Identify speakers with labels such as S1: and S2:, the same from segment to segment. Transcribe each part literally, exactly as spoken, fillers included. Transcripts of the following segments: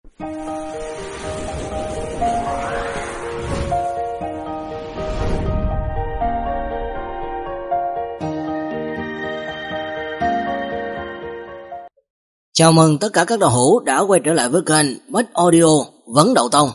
S1: Chào mừng tất cả các đạo hữu đã quay trở lại với kênh Bách Audio Vấn Đậu Tông.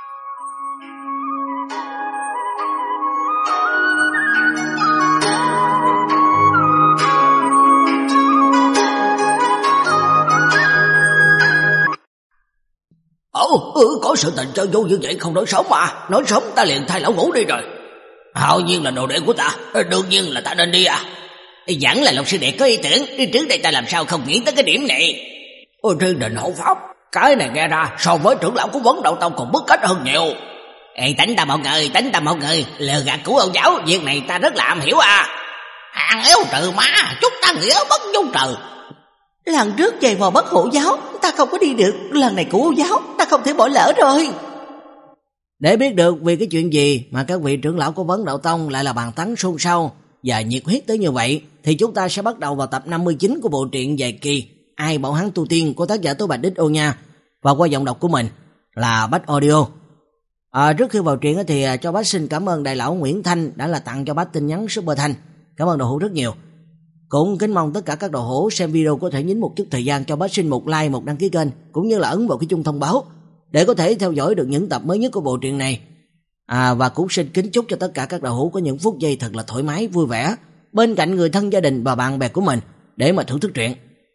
S2: Ồ, ừ, có sự tình chơi vô như vậy không nói sống mà. Nói sống ta liền thay lão ngũ đi rồi. Hạo nhiên là đồ đệ của ta, đương nhiên là ta nên đi à.
S3: Vẫn là Lục sư đệ có ý tưởng, trước đây ta làm sao không nghĩ tới cái điểm này.
S2: Ôi, thiên đình hộ pháp, cái này nghe ra so với trưởng lão của Vấn Đậu Tông còn bức cách hơn nhiều.
S3: Ê, tính ta một người, tính ta một người, lừa gạt của ông giáo, việc này ta rất là am hiểu à.
S2: Hàng yếu trừ má, chúng ta nghĩa bất dung trừ.
S4: Lần trước giày vò bất hữu giáo, ta không có đi được, lần này của giáo, ta không thể bỏ lỡ rồi.
S1: Để biết được vì cái chuyện gì mà các vị trưởng lão của Vấn Đậu Tông lại là bàn tán xôn xao và nhiệt huyết tới như vậy, thì chúng ta sẽ bắt đầu vào tập năm mươi chín của bộ truyện dài kỳ Ai Bảo Hắn Tu Tiên của tác giả Tố Bạch Đích Ô nha, và qua giọng đọc của mình là Bách Audio. À, trước khi vào truyện thì cho Bách xin cảm ơn đại lão Nguyễn Thanh đã là tặng cho Bách tin nhắn Super Thanh. Cảm ơn đạo hữu rất nhiều. Cũng kính mong tất cả các đạo hữu xem video có thể nhín một chút thời gian cho Bách xin một like, một đăng ký kênh, cũng như là ấn vào cái chuông thông báo để có thể theo dõi được những tập mới nhất của bộ truyện này. À, và cũng xin kính chúc cho tất cả các đạo hữu có những phút giây thật là thoải mái, vui vẻ bên cạnh người thân, gia đình và bạn bè của mình để mà thưởng thức truyện.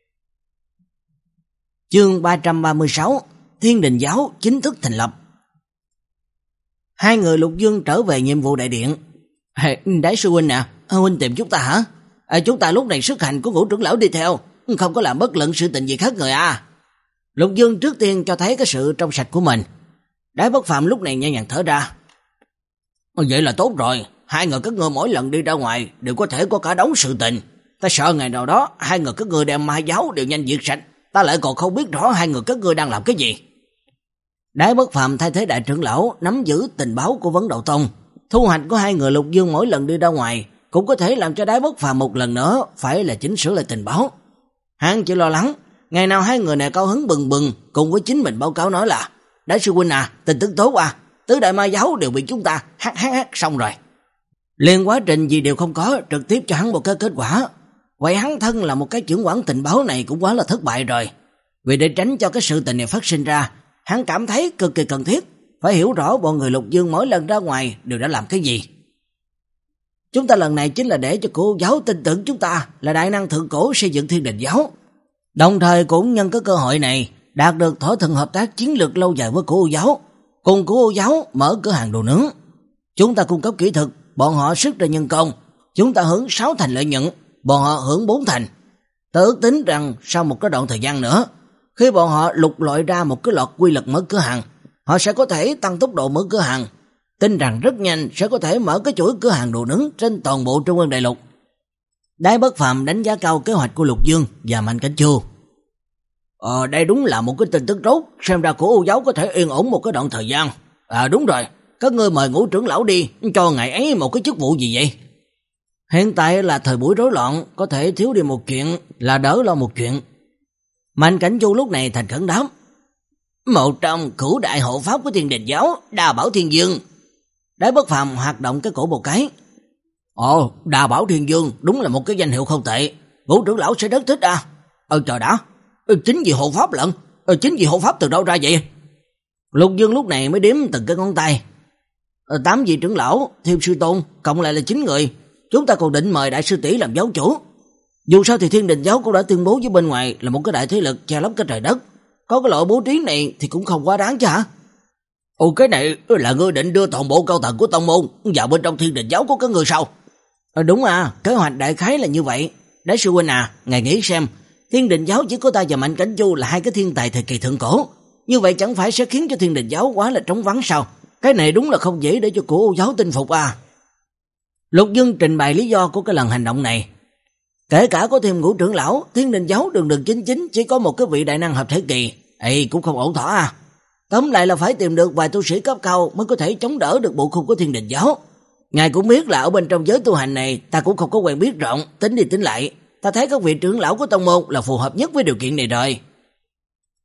S1: Chương ba trăm ba mươi sáu, Thiên Đình Giáo chính thức thành lập. Hai người Lục Dương trở về nhiệm vụ đại điện. Hey, Đái sư huynh nè, à, huynh tìm chúng ta hả? À, chúng ta lúc này xuất hành của Ngũ trưởng lão đi theo, không có làm bất luận sự tình gì khác người à. Lục Dương trước tiên cho thấy cái sự trong sạch của mình. Đái Bất Phàm lúc này nhẹ nhàng thở ra.
S2: Vậy là tốt rồi, hai người các ngươi mỗi lần đi ra ngoài đều có thể có cả đống sự tình. Ta sợ ngày nào đó hai người các ngươi đem ma giáo đều nhanh diệt sạch, ta lại còn không biết rõ hai người các ngươi đang làm cái gì.
S1: Đái Bất Phàm thay thế đại trưởng lão nắm giữ tình báo của Vấn Đậu Tông. Thu hoạch của hai người Lục Dương mỗi lần đi ra ngoài cũng có thể làm cho Đái Bất Phàm một lần nữa phải là chỉnh sửa lại tình báo. Hắn chỉ lo lắng ngày nào hai người này cao hứng bừng bừng cùng với chính mình báo cáo nói là: Đái sư huynh à, tin tức tốt à, tứ đại ma giáo đều bị chúng ta hát hát hát xong rồi. Liên quá trình gì đều không có, trực tiếp cho hắn một cái kết quả. Vậy hắn thân là một cái trưởng quản tình báo này cũng quá là thất bại rồi. Vì để tránh cho cái sự tình này phát sinh ra, hắn cảm thấy cực kỳ cần thiết phải hiểu rõ bọn người Lục Dương mỗi lần ra ngoài đều đã làm cái gì. Chúng ta lần này chính là để cho cổ giáo tin tưởng chúng ta là đại năng thượng cổ xây dựng Thiên Đình Giáo, đồng thời cũng nhân cái cơ hội này đạt được thỏa thuận hợp tác chiến lược lâu dài với cổ giáo, cùng cổ giáo mở cửa hàng đồ nướng. Chúng ta cung cấp kỹ thuật, bọn họ sức ra nhân công, chúng ta hưởng sáu thành lợi nhuận, bọn họ hưởng bốn thành. Ta ước tính rằng sau một cái đoạn thời gian nữa, khi bọn họ lục lọi ra một cái lọt quy luật mở cửa hàng, họ sẽ có thể tăng tốc độ mở cửa hàng, tin rằng rất nhanh sẽ có thể mở cái chuỗi cửa hàng đồ nướng trên toàn bộ Trung Ương Đại Lục. Đái Bất Phàm đánh giá cao kế hoạch của Lục Dương và Mạnh Cảnh Chu.
S2: Ờ, đây đúng là một cái tin tức tốt, xem ra của Âu giáo có thể yên ổn một cái đoạn thời gian. À đúng rồi, các ngươi mời Ngũ trưởng lão đi, cho ngày ấy một cái chức vụ gì vậy?
S1: Hiện tại là thời buổi rối loạn, có thể thiếu đi một chuyện là đỡ lo một chuyện. Mạnh Cảnh Chu lúc này thành khẩn đáp:
S3: Một trong cửu đại hộ pháp của Thiên Đình Giáo, Đa Bảo Thiên Dương.
S1: Đái Bất Phàm hoạt động cái cổ một cái.
S2: Ồ, Đa Bảo Thiên Dương đúng là một cái danh hiệu không tệ, Ngũ trưởng lão sẽ rất thích à. Ờ trời đã, chính vì hộ pháp lận, ờ, chính vì hộ pháp từ đâu ra vậy?
S1: Lục Dương lúc này mới đếm từng cái ngón tay. Ờ, tám vị trưởng lão, thêm sư tôn, cộng lại là chín người. Chúng ta còn định mời đại sư tỷ làm giáo chủ. Dù sao thì Thiên Đình Giáo cũng đã tuyên bố với bên ngoài là một cái đại thế lực che lấp cái trời đất. Có cái loại bố trí này thì cũng không quá đáng chứ hả?
S2: Ồ, cái này là ngươi định đưa toàn bộ cao tầng của tông môn vào bên trong Thiên Đình Giáo của các ngươi sao?
S1: Ờ, đúng à, kế hoạch đại khái là như vậy. Đại sư huynh à, ngài nghĩ xem, Thiên Đình Giáo chỉ có ta và Mạnh Cảnh Chu là hai cái thiên tài thời kỳ thượng cổ, như vậy chẳng phải sẽ khiến cho Thiên Đình Giáo quá là trống vắng sao? Cái này đúng là không dễ để cho cổ giáo tin phục à. Lục Dương trình bày lý do của cái lần hành động này. Kể cả có thêm Ngũ trưởng lão, Thiên Đình Giáo đường đường chính chính chỉ có một cái vị đại năng hợp thể kỳ, ấy cũng không ổn thỏa à. Tóm lại là phải tìm được vài tu sĩ cấp cao mới có thể chống đỡ được bộ khung của Thiên Đình Giáo. Ngài cũng biết là ở bên trong giới tu hành này ta cũng không có quen biết rộng, tính đi tính lại, ta thấy các vị trưởng lão của tông môn là phù hợp nhất với điều kiện này rồi.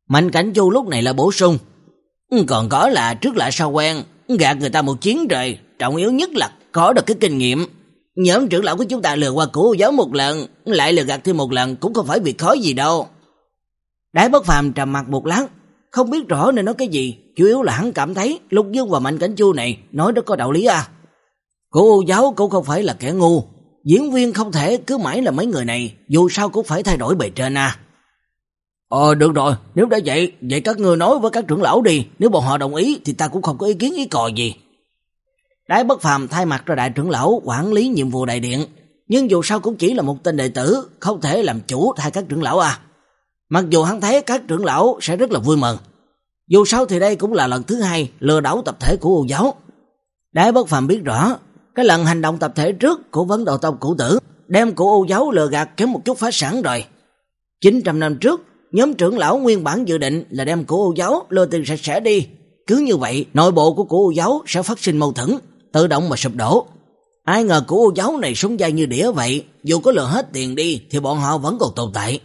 S1: Mạnh Cảnh Chu lúc này là bổ sung. Còn có là trước lại sau quen, gạt người ta một chuyến rồi, trọng yếu nhất là có được cái kinh nghiệm. Nhóm trưởng lão của chúng ta lừa qua Cửu Ô Giáo một lần, lại lừa gạt thêm một lần cũng không phải việc khó gì đâu. Đái Bất Phàm trầm mặt một lát, không biết rõ nên nói cái gì, chủ yếu là hắn cảm thấy Lục Dương và Mạnh Cảnh Chu này nói rất có đạo lý à. Cửu Ô Giáo cũng không phải là kẻ ngu, diễn viên không thể cứ mãi là mấy người này, dù sao cũng phải thay đổi bề trên à. Ờ được rồi, nếu đã vậy, vậy các ngươi nói với các trưởng lão đi, nếu bọn họ đồng ý thì ta cũng không có ý kiến ý cò gì. Đái Bất Phàm thay mặt cho đại trưởng lão quản lý nhiệm vụ đại điện, nhưng dù sao cũng chỉ là một tên đệ tử, không thể làm chủ thay các trưởng lão à. Mặc dù hắn thấy các trưởng lão sẽ rất là vui mừng, dù sao thì đây cũng là lần thứ hai lừa đảo tập thể của Ô Giáo. Đái Bất Phàm biết rõ, cái lần hành động tập thể trước của Vấn Đạo Tông cũ tử đem của Ô Giáo lừa gạt kém một chút phá sản rồi. chín trăm năm trước, nhóm trưởng lão nguyên bản dự định là đem của Ô Giáo lừa tiền sạch sẽ đi. Cứ như vậy, nội bộ của của Ô Giáo sẽ phát sinh mâu thuẫn, tự động mà sụp đổ. Ai ngờ của Ô Giáo này sống dai như đĩa vậy, dù có lừa hết tiền đi thì bọn họ vẫn còn tồn tại.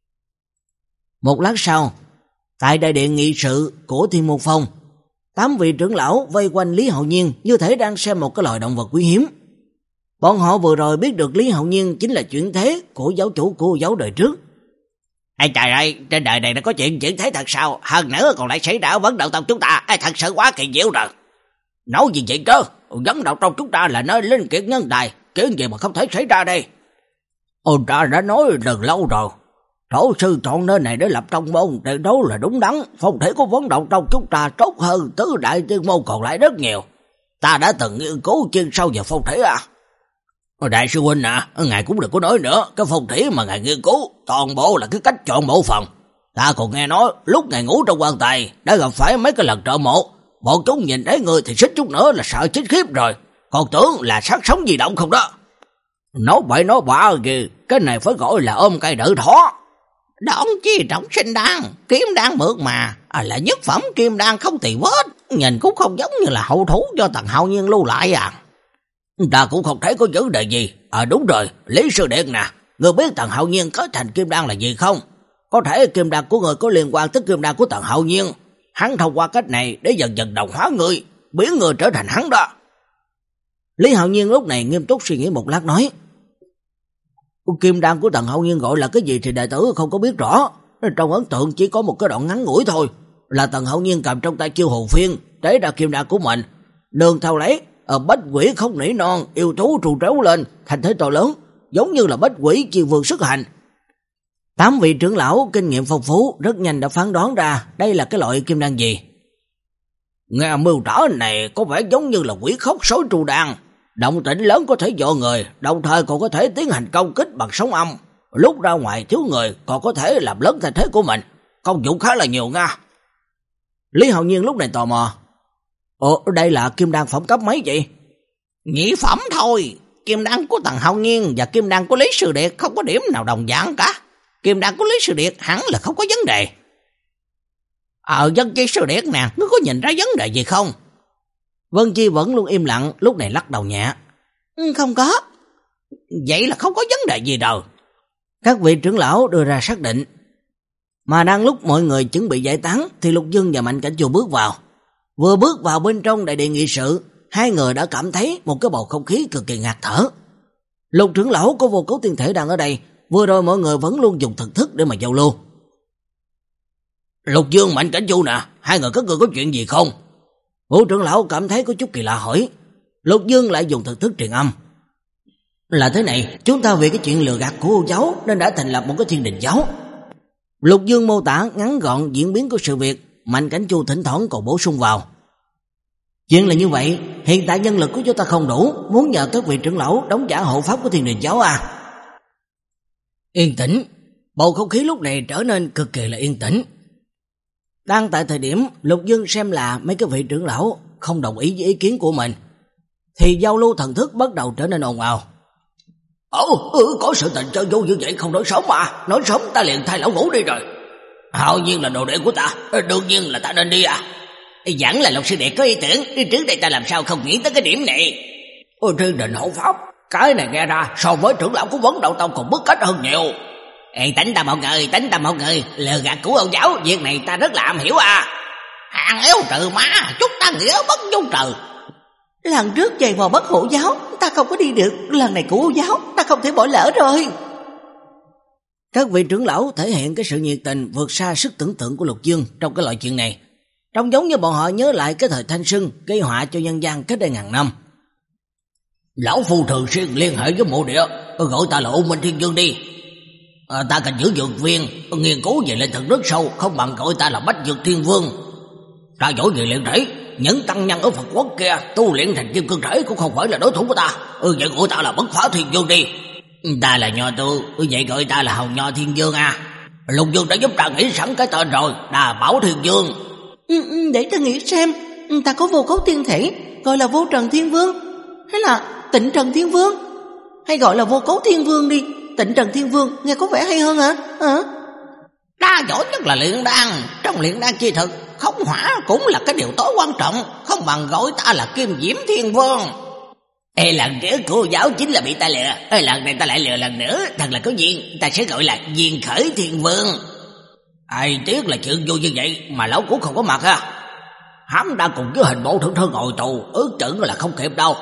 S1: Một lát sau, tại đại điện nghị sự của Thiên Môn Phong, tám vị trưởng lão vây quanh Lý Hạo Nhiên như thể đang xem một cái loài động vật quý hiếm. Bọn họ vừa rồi biết được Lý Hạo Nhiên chính là chuyển thế của giáo chủ của Giáo đời trước.
S3: Ê trời ơi, trên đời này đã có chuyện chuyển thế thật sao? Hơn nữa còn lại xảy ra ở Vấn Đạo Tông chúng ta, Ê, thật sự quá kỳ diệu rồi. Nói gì vậy chứ? Vấn Đạo Tông chúng ta là nơi linh kiệt nhân tài, chuyện gì mà không thể xảy ra đây?
S2: Ôn ta đã nói từ lâu rồi, tổ sư chọn nơi này để lập tông môn, để đó là đúng đắn. Phong thể của Vấn Đạo Tông chúng ta tốt hơn tứ đại tiên môn còn lại rất nhiều. Ta đã từng nghiên cứu chuyên sâu về phong thể à. Đại sư huynh à, ngài cũng đừng có nói nữa, cái phong thủy mà ngài nghiên cứu toàn bộ là cái cách chọn mộ phần. Ta còn nghe nói lúc ngài ngủ trong quan tài đã gặp phải mấy cái lần trợ mộ, bọn chúng nhìn thấy người thì xích chút nữa là sợ chết khiếp rồi, còn tưởng là xác sống di động không đó. Nói bậy nói bạ kìa, cái này phải gọi là ôm cây đỡ thỏ.
S4: Đón chi trọng sinh đan, kim đan mượt mà, à, là nhất phẩm kim đan không tì vết, nhìn cũng không giống như là hậu thủ do Tần Hạo Nhiên lưu lại à.
S2: Ta cũng không thấy có vấn đề gì. À đúng rồi, Lý Sư Điện nè, người biết Tần Hạo Nhiên có thành kim đan là gì không? Có thể kim đan của người có liên quan tới kim đan của Tần Hạo Nhiên. Hắn thông qua cách này để dần dần đồng hóa người, biến người trở thành hắn đó. Lý Hạo Nhiên lúc này nghiêm túc suy nghĩ một lát nói. Kim đan của Tần Hạo Nhiên gọi là cái gì thì đệ tử không có biết rõ. Trong ấn tượng chỉ có một cái đoạn ngắn ngủi thôi, là Tần Hạo Nhiên cầm trong tay chiêu hồn phiên để ra kim đan của mình, đường theo lấy ở bách quỷ không nỉ non, yêu thú trù tréo lên thành thế to lớn, giống như là bách quỷ chiêu vương sức hành. Tám vị trưởng lão kinh nghiệm phong phú rất nhanh đã phán đoán ra đây là cái loại kim đan gì. Nghe mưu tả này có vẻ giống như là quỷ khóc sói trù đan, động tĩnh lớn có thể dọa người, đồng thời còn có thể tiến hành công kích bằng sóng âm, lúc ra ngoài thiếu người còn có thể làm lớn thành thế của mình, công dụng khá là nhiều nha. Lý Hạo Nhiên lúc này tò mò. Ồ, đây là kim đan phẩm cấp mấy vậy?
S4: Nhị phẩm thôi, kim đan của Tần Hạo Nhiên và kim đan của Lý Sư Điệt không có điểm nào đồng dạng cả. Kim đan của Lý Sư Điệt hẳn là không có vấn đề. Ờ, Vân Chi Sư Điệt nè, ngươi có nhìn ra vấn đề gì không?
S1: Vân Chi vẫn luôn im lặng, lúc này lắc đầu nhẹ.
S4: Ừ, không có. Vậy là không có vấn đề gì đâu.
S1: Các vị trưởng lão đưa ra xác định. Mà đang lúc mọi người chuẩn bị giải tán thì Lục Dương và Mạnh Cảnh Chu bước vào. Vừa bước vào bên trong đại điện nghị sự, hai người đã cảm thấy một cái bầu không khí cực kỳ ngạt thở. Lục trưởng lão của Vô Cấu Tiên Thể đang ở đây, vừa rồi mọi người vẫn luôn dùng thần thức để mà giao lưu.
S2: Lục Dương, Mạnh Cảnh Chu nè, hai người các người có chuyện gì không?
S1: Vũ trưởng lão cảm thấy có chút kỳ lạ hỏi. Lục Dương lại dùng thần thức truyền âm. Là thế này, chúng ta vì cái chuyện lừa gạt của Ô Giáo nên đã thành lập một cái Thiên Đình Giáo. Lục Dương mô tả ngắn gọn diễn biến của sự việc. Mạnh Cảnh Chu thỉnh thoảng còn bổ sung vào. Chuyện là như vậy, hiện tại nhân lực của chúng ta không đủ, muốn nhờ các vị trưởng lão đóng trả hộ pháp của Thiên Đình Giáo à. Yên tĩnh, bầu không khí lúc này trở nên cực kỳ là yên tĩnh. Đang tại thời điểm Lục Dương xem là mấy cái vị trưởng lão không đồng ý với ý kiến của mình, thì giao lưu thần thức bắt đầu trở nên ồn ào.
S2: Ồ, ừ, có sự tình chơi vô như vậy không nói sớm mà, nói sớm ta liền thay lão ngủ đi rồi. Hạo Nhiên là đồ đệ của ta, đương nhiên là ta nên đi à.
S3: Vẫn là Lục Sư Đệ có ý tưởng, đi trước đây ta làm sao không nghĩ tới cái điểm này.
S2: Ôi, Thiên Đình hộ pháp, cái này nghe ra so với trưởng lão của Vấn Đạo Tông còn bức cách hơn nhiều.
S3: Ê, tính ta một người, tính ta một người, lừa gạt của ông giáo, việc này ta rất là am hiểu à.
S4: Hàng yếu trừ má, chúng ta nghĩa bất dung trừ. Lần trước giày vò bất hữu giáo, ta không có đi được, lần này của hữu giáo, ta không thể bỏ lỡ rồi.
S1: Các vị trưởng lão thể hiện cái sự nhiệt tình vượt xa sức tưởng tượng của Lục Dương trong cái loại chuyện này. Trông giống như bọn họ nhớ lại cái thời thanh xuân gây họa cho nhân gian cách đây ngàn năm.
S3: Lão phu thường xuyên liên hệ với mộ địa, gọi ta là U Minh Thiên Dương đi. À, ta cần giữ dược viên, nghiên cứu về linh thực rất sâu, không bằng gọi ta là Bách Dược Thiên Vương. Ta giỏi về luyện thể, những tăng nhân ở Phật quốc kia tu luyện thành kim cương thể cũng không phải là đối thủ của ta. Ừ, vậy gọi ta là Bất Phá Thiên Dương đi. Ta là Nho Tu, vậy gọi ta là Hồng Nho Thiên Dương à. Lục Dương đã giúp ta nghĩ sẵn cái tên rồi, Đà Bảo Thiên Dương.
S4: Ừ, để ta nghĩ xem, ta có vô cấu tiên thể, gọi là Vô Trần Thiên Vương, hay là Tịnh Trần Thiên Vương, hay gọi là Vô Cấu Thiên Vương đi. Tịnh Trần Thiên Vương nghe có vẻ hay hơn hả? À?
S3: Ta giỏi nhất là luyện đan, trong luyện đan chi thực, khống hỏa cũng là cái điều tối quan trọng, không bằng gọi ta là Kim Diễm Thiên Vương. Ê, lần trước cô giáo chính là bị ta lừa, Ê, lần này ta lại lừa lần nữa, thật là có duyên, ta sẽ gọi là Duyên Khởi Thiên Vương. Ai tiếc là chuyện vui như vậy mà lão cũng không có mặt ha. Hắn đã cùng với hình bộ thượng thư ngồi tù, ước chừng là không kịp đâu.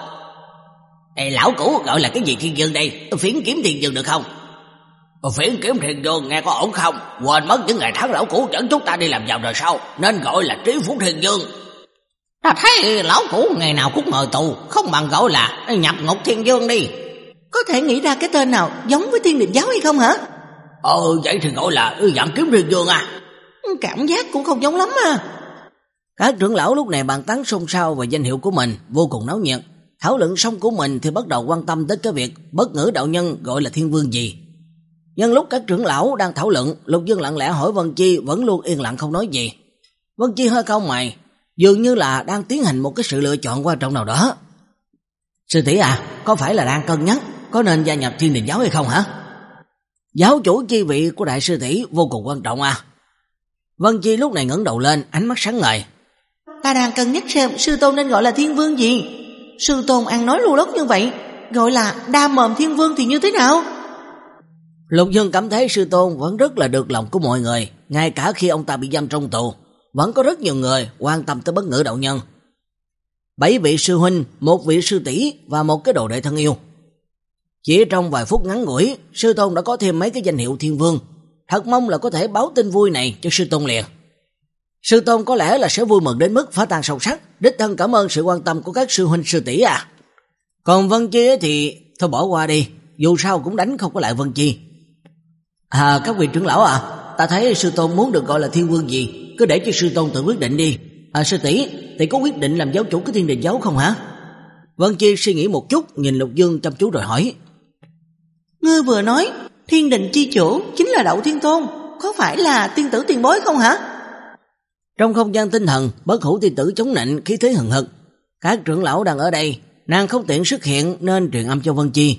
S3: Ê, lão cũ gọi là cái gì Thiên Dương đây? Phiến Kiếm Thiên Dương được không? Phiến Kiếm Thiên Dương nghe có ổn không? Quên mất những ngày tháng lão cũ dẫn chúng ta đi làm giàu rồi sao? Nên gọi là Trí Phú Thiên Dương.
S4: Ta thấy lão cũ ngày nào cũng ngồi tù, không bằng gọi là Nhập Ngục Thiên Dương đi. Có thể nghĩ ra cái tên nào giống với Thiên Định Giáo hay không hả?
S3: Ờ, vậy thì gọi là Dặn Kiếm Thiên Dương à?
S4: Cảm giác cũng không giống lắm à.
S1: Các trưởng lão lúc này bàn tán xôn xao về danh hiệu của mình, vô cùng náo nhiệt. Thảo luận xong của mình thì bắt đầu quan tâm tới cái việc Bất Ngữ đạo nhân gọi là Thiên Vương gì. Nhân lúc các trưởng lão đang thảo luận, Lục Dương lặng lẽ hỏi Vân Chi vẫn luôn yên lặng không nói gì. Vân Chi hơi cau mày, dường như là đang tiến hành một cái sự lựa chọn quan trọng nào đó. Sư tỷ à, có phải là đang cân nhắc có nên gia nhập Thiên Đình Giáo hay không hả? Giáo chủ chi vị của đại sư tỷ vô cùng quan trọng à. Vân Chi lúc này ngẩng đầu lên, ánh mắt sáng ngời.
S4: Ta đang cân nhắc xem sư tôn nên gọi là Thiên Vương gì. Sư tôn ăn nói lưu lốc như vậy, gọi là Đa Mồm Thiên Vương thì như thế nào?
S1: Lục Dương cảm thấy sư tôn vẫn rất là được lòng của mọi người, ngay cả khi ông ta bị giam trong tù, vẫn có rất nhiều người quan tâm tới Bất Ngữ đạo nhân. Bảy vị sư huynh, một vị sư tỷ và một cái đồ đệ thân yêu. Chỉ trong vài phút ngắn ngủi, sư tôn đã có thêm mấy cái danh hiệu Thiên Vương. Thật mong là có thể báo tin vui này cho sư tôn liền. Sư tôn có lẽ là sẽ vui mừng đến mức phá tan sâu sắc, đích thân cảm ơn sự quan tâm của các sư huynh sư tỷ à. Còn Vân Chi thì thôi bỏ qua đi, dù sao cũng đánh không có lại Vân Chi. À, các vị trưởng lão à, ta thấy sư tôn muốn được gọi là Thiên Vương gì, cứ để cho sư tôn tự quyết định đi. À, sư tỷ, tỷ có quyết định làm giáo chủ của Thiên Đình Giáo không hả? Vân Chi suy nghĩ một chút, nhìn Lục Dương chăm chú rồi hỏi.
S4: Ngươi vừa nói Thiên Đình chi chủ chính là Đậu Thiên Tôn, có phải là tiên tử tiền bối không hả?
S1: Trong không gian tinh thần, Bất Hủ tiên tử chống nạnh khí thế hừng hực. Các trưởng lão đang ở đây, nàng không tiện xuất hiện nên truyền âm cho Vân Chi.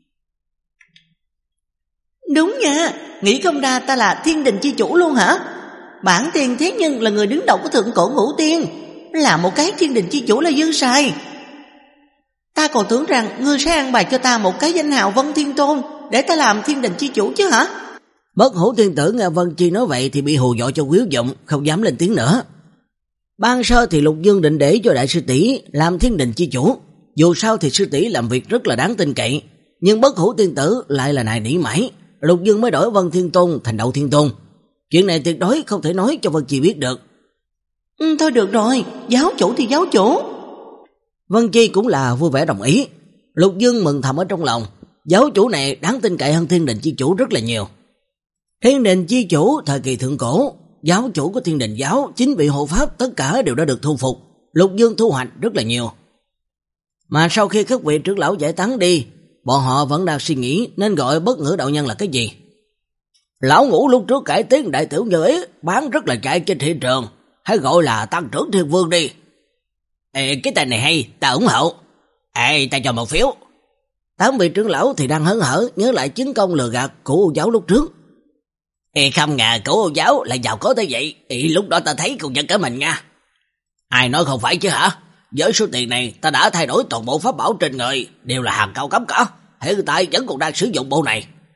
S4: Đúng nha, nghĩ không ra ta là Thiên Đình chi chủ luôn hả? Bản tiên thế nhân là người đứng đầu của thượng cổ ngũ tiên, là một cái Thiên Đình chi chủ là dư xài. Ta còn tưởng rằng ngươi sẽ an bài cho ta một cái danh hào Vân Thiên Tôn để ta làm Thiên Đình chi chủ chứ hả?
S1: Bất Hủ tiên tử nghe Vân Chi nói vậy thì bị hù dọa cho quýu dụng, không dám lên tiếng nữa. Ban sơ thì Lục Dương định để cho đại sư tỷ làm Thiên Đình chi chủ, dù sao thì sư tỷ làm việc rất là đáng tin cậy, nhưng Bất Hủ tiên tử lại là nài nỉ mãi, Lục Dương mới đổi Vân Thiên Tôn thành Đậu Thiên Tôn. Chuyện này tuyệt đối không thể nói cho Vân Chi biết được.
S4: Ừ, thôi được rồi, giáo chủ thì giáo chủ.
S1: Vân Chi cũng là vui vẻ đồng ý. Lục Dương mừng thầm ở trong lòng, giáo chủ này đáng tin cậy hơn Thiên Đình chi chủ rất là nhiều. Thiên Đình chi chủ thời kỳ thượng cổ, giáo chủ của Thiên Đình giáo, chính vị hộ pháp tất cả đều đã được thu phục. Lục Dương thu hoạch rất là nhiều. Mà sau khi các vị trưởng lão giải tán đi, bọn họ vẫn đang suy nghĩ nên gọi Bất Ngữ đạo nhân là cái gì. Lão Ngũ lúc trước cải tiến đại tiểu như ý, bán rất là chạy trên thị trường, hãy gọi là Tăng Trưởng Thiên Vương đi. Ê, cái tên này hay, ta ủng hộ. Ê, ta cho một phiếu. Tám vị trưởng lão thì đang hớn hở nhớ lại chiến công lừa gạt của Ô giáo lúc trước.
S3: Ê, không ngờ của Ô giáo lại giàu có tới vậy. Ê, lúc đó ta thấy cùng giật cả mình nha. Ai nói không phải chứ hả? Với số tiền này ta đã thay đổi toàn bộ pháp bảo trên người, đều là hàng cao cấp cả. Hiện tại vẫn còn đang sử dụng bộ này.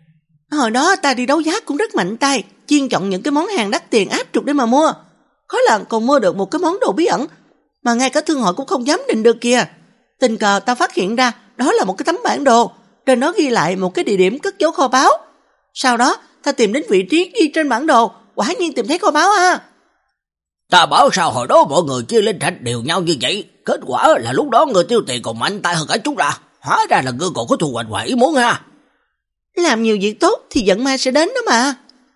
S5: Hồi đó ta đi đấu giá cũng rất mạnh tay, chuyên chọn những cái món hàng đắt tiền áp trục để mà mua. Khó lần còn mua được một cái món đồ bí ẩn mà ngay cả thương hội cũng không dám định được kìa. Tình cờ ta phát hiện ra đó là một cái tấm bản đồ, trên đó ghi lại một cái địa điểm cất giấu kho báu. Sau đó ta tìm đến vị trí ghi trên bản đồ, quả nhiên tìm thấy kho báu à.
S3: Ta bảo sao hồi đó mọi người chia lên trạch đều nhau như vậy, kết quả là lúc đó người tiêu tiền còn mạnh tay hơn cả chúng ta. Hóa ra là ngươi còn có thu hoạch ngoài ý muốn ha.
S5: Làm nhiều việc tốt thì vận may sẽ đến đó mà.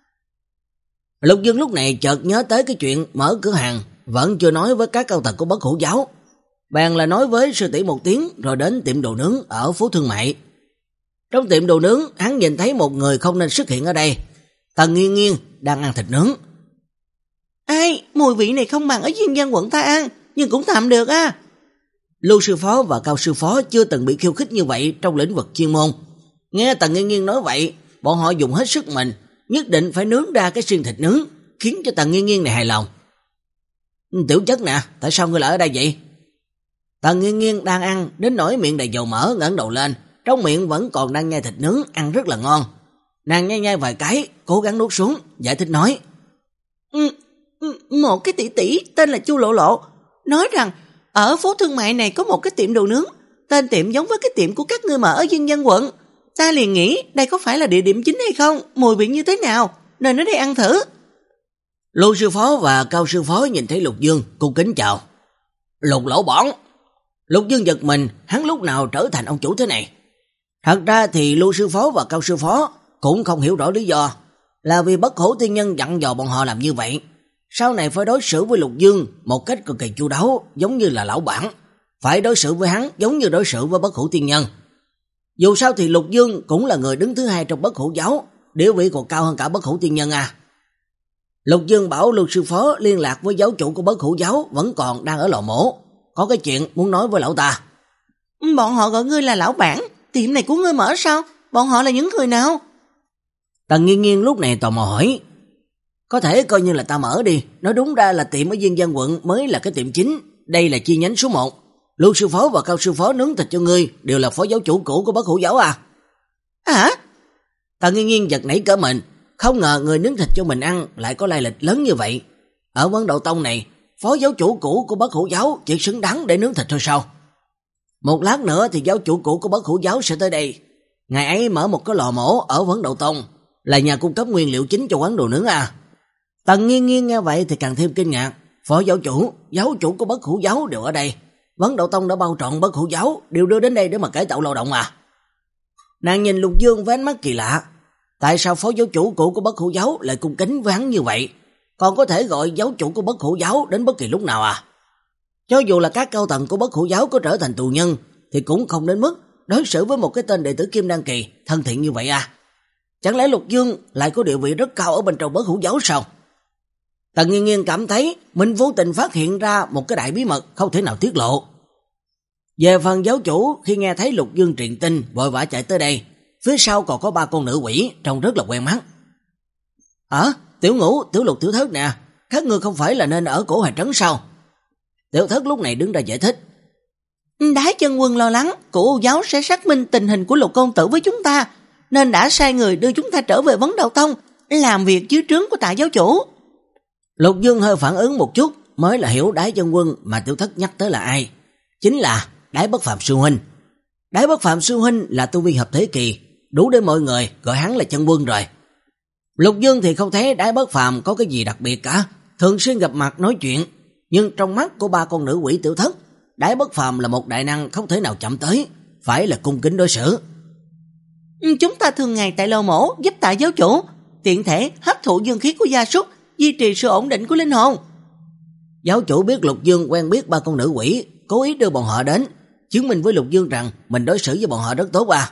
S1: Lục Dương lúc này chợt nhớ tới cái chuyện mở cửa hàng vẫn chưa nói với các cao tầng của Bất Hủ giáo. Bèn là nói với sư tỷ một tiếng rồi đến tiệm đồ nướng ở phố Thương Mại. Trong tiệm đồ nướng, hắn nhìn thấy một người không nên xuất hiện ở đây. Tần Nghiên Nghiên đang ăn thịt nướng.
S5: Ai, mùi vị này không bằng ở Diên Dân quận ta ăn, nhưng cũng tạm được à.
S1: Lưu sư phó và Cao sư phó chưa từng bị khiêu khích như vậy trong lĩnh vực chuyên môn. Nghe Tần Nghiên Nghiên nói vậy, bọn họ dùng hết sức mình, nhất định phải nướng ra cái xiên thịt nướng, khiến cho Tần Nghiên Nghiên này hài lòng. Tiểu Chất nè, tại sao ngươi lại ở đây vậy? Tần Nghiên Nghiên đang ăn, đến nỗi miệng đầy dầu mỡ ngẩng đầu lên, trong miệng vẫn còn đang nhai thịt nướng, ăn rất là ngon. Nàng nhai nhai vài cái, cố gắng nuốt xuống, giải thích nói.
S5: Ừ, một cái tỷ tỷ tên là Chu Lộ Lộ, nói rằng ở phố Thương Mại này có một cái tiệm đồ nướng, tên tiệm giống với cái tiệm của các ngươi mở ở Diên Dân quận. Ta liền nghĩ đây có phải là địa điểm chính hay không, mùi vị như thế nào, nên đến đây ăn thử.
S1: Lưu sư phó và Cao sư phó nhìn thấy Lục Dương, cung kính chào.
S3: Lục lão bản.
S1: Lục Dương giật mình, hắn lúc nào trở thành ông chủ thế này? Thật ra thì Lưu sư phó và Cao sư phó cũng không hiểu rõ lý do, là vì Bất Hủ tiên nhân dặn dò bọn họ làm như vậy. Sau này phải đối xử với Lục Dương một cách cực kỳ chu đáo, giống như là lão bản, phải đối xử với hắn giống như đối xử với Bất Hủ tiên nhân. Dù sao thì Lục Dương cũng là người đứng thứ hai trong Bất Hủ giáo, địa vị còn cao hơn cả Bất Hủ tiên nhân à. Lục Dương bảo Lưu sư phó liên lạc với giáo chủ của Bất Hủ giáo vẫn còn đang ở lò mổ, có cái chuyện muốn nói với lão ta.
S5: Bọn họ gọi ngươi là lão bản, tiệm này của ngươi mở sao? Bọn họ là những người nào?
S1: Tần Nghiên Nghiên lúc này tò mò hỏi. Có thể coi như là ta mở đi, nói đúng ra là tiệm ở Diên Dân quận mới là cái tiệm chính, đây là chi nhánh số một. Lưu sư phó và Cao sư phó nướng thịt cho ngươi đều là phó giáo chủ cũ của Bất Hủ giáo à?
S5: Hả?
S1: Tần Nghiên Nghiên giật nảy cả mình, không ngờ người nướng thịt cho mình ăn lại có lai lịch lớn như vậy. Ở Vấn Đậu Tông này, phó giáo chủ cũ của Bất Hủ giáo chỉ xứng đáng để nướng thịt thôi sao? Một lát nữa thì giáo chủ cũ của Bất Hủ giáo sẽ tới đây. Ngày ấy mở một cái lò mổ ở Vấn Đậu Tông, là nhà cung cấp nguyên liệu chính cho quán đồ nướng à? Tần Nghiên Nghiên nghe vậy thì càng thêm kinh ngạc. Phó giáo chủ, giáo chủ của Bất Hủ giáo đều ở đây. Vấn Đậu Tông đã bao trọn Bất Hủ giáo, đều đưa đến đây để mà cải tạo lao động à? Nàng nhìn Lục Dương với ánh mắt kỳ lạ. Tại sao phó giáo chủ cũ của Bất Hủ giáo lại cung kính với hắn như vậy? Còn có thể gọi giáo chủ của Bất Hủ giáo đến bất kỳ lúc nào à? Cho dù là các cao tầng của Bất Hủ giáo có trở thành tù nhân thì cũng không đến mức đối xử với một cái tên đệ tử Kim Đan kỳ thân thiện như vậy à? Chẳng lẽ Lục Dương lại có địa vị rất cao ở bên trong Bất Hủ giáo sao? Tần Nghiên Nghiên cảm thấy mình vô tình phát hiện ra một cái đại bí mật không thể nào tiết lộ. Về phần giáo chủ, khi nghe thấy Lục Dương truyền tin vội vã chạy tới đây, phía sau còn có ba con nữ quỷ trông rất là quen mắt. Hả? Tiểu Ngũ, Tiểu Lục, Tiểu Thất nè, các ngươi không phải là nên ở Cổ Hà Trấn sao? Tiểu Thất lúc này đứng ra giải thích.
S5: Đái Chân Quân lo lắng Cổ U giáo sẽ xác minh tình hình của Lục công tử với chúng ta, nên đã sai người đưa chúng ta trở về Vấn Đậu Tông, làm việc dưới trướng của Tạ giáo chủ.
S1: Lục Dương hơi phản ứng một chút mới là hiểu Đái Chân Quân mà Tiểu Thất nhắc tới là ai. Chính là Đái Bất Phàm sư huynh. Đái Bất Phàm sư huynh là tu vi hợp thế kỳ, đủ để mọi người gọi hắn là chân quân rồi. Lục Dương thì không thấy Đái Bất Phàm có cái gì đặc biệt cả, thường xuyên gặp mặt nói chuyện, nhưng trong mắt của ba con nữ quỷ Tiểu Thất, Đái Bất Phàm là một đại năng không thể nào chậm tới, phải là cung kính đối xử.
S5: Chúng ta thường ngày tại lò mổ giúp Tạ giáo chủ, tiện thể hấp thụ dương khí của gia súc, duy trì sự ổn định của linh hồn.
S1: Giáo chủ biết Lục Dương quen biết ba con nữ quỷ, cố ý đưa bọn họ đến, chứng minh với Lục Dương rằng mình đối xử với bọn họ rất tốt à.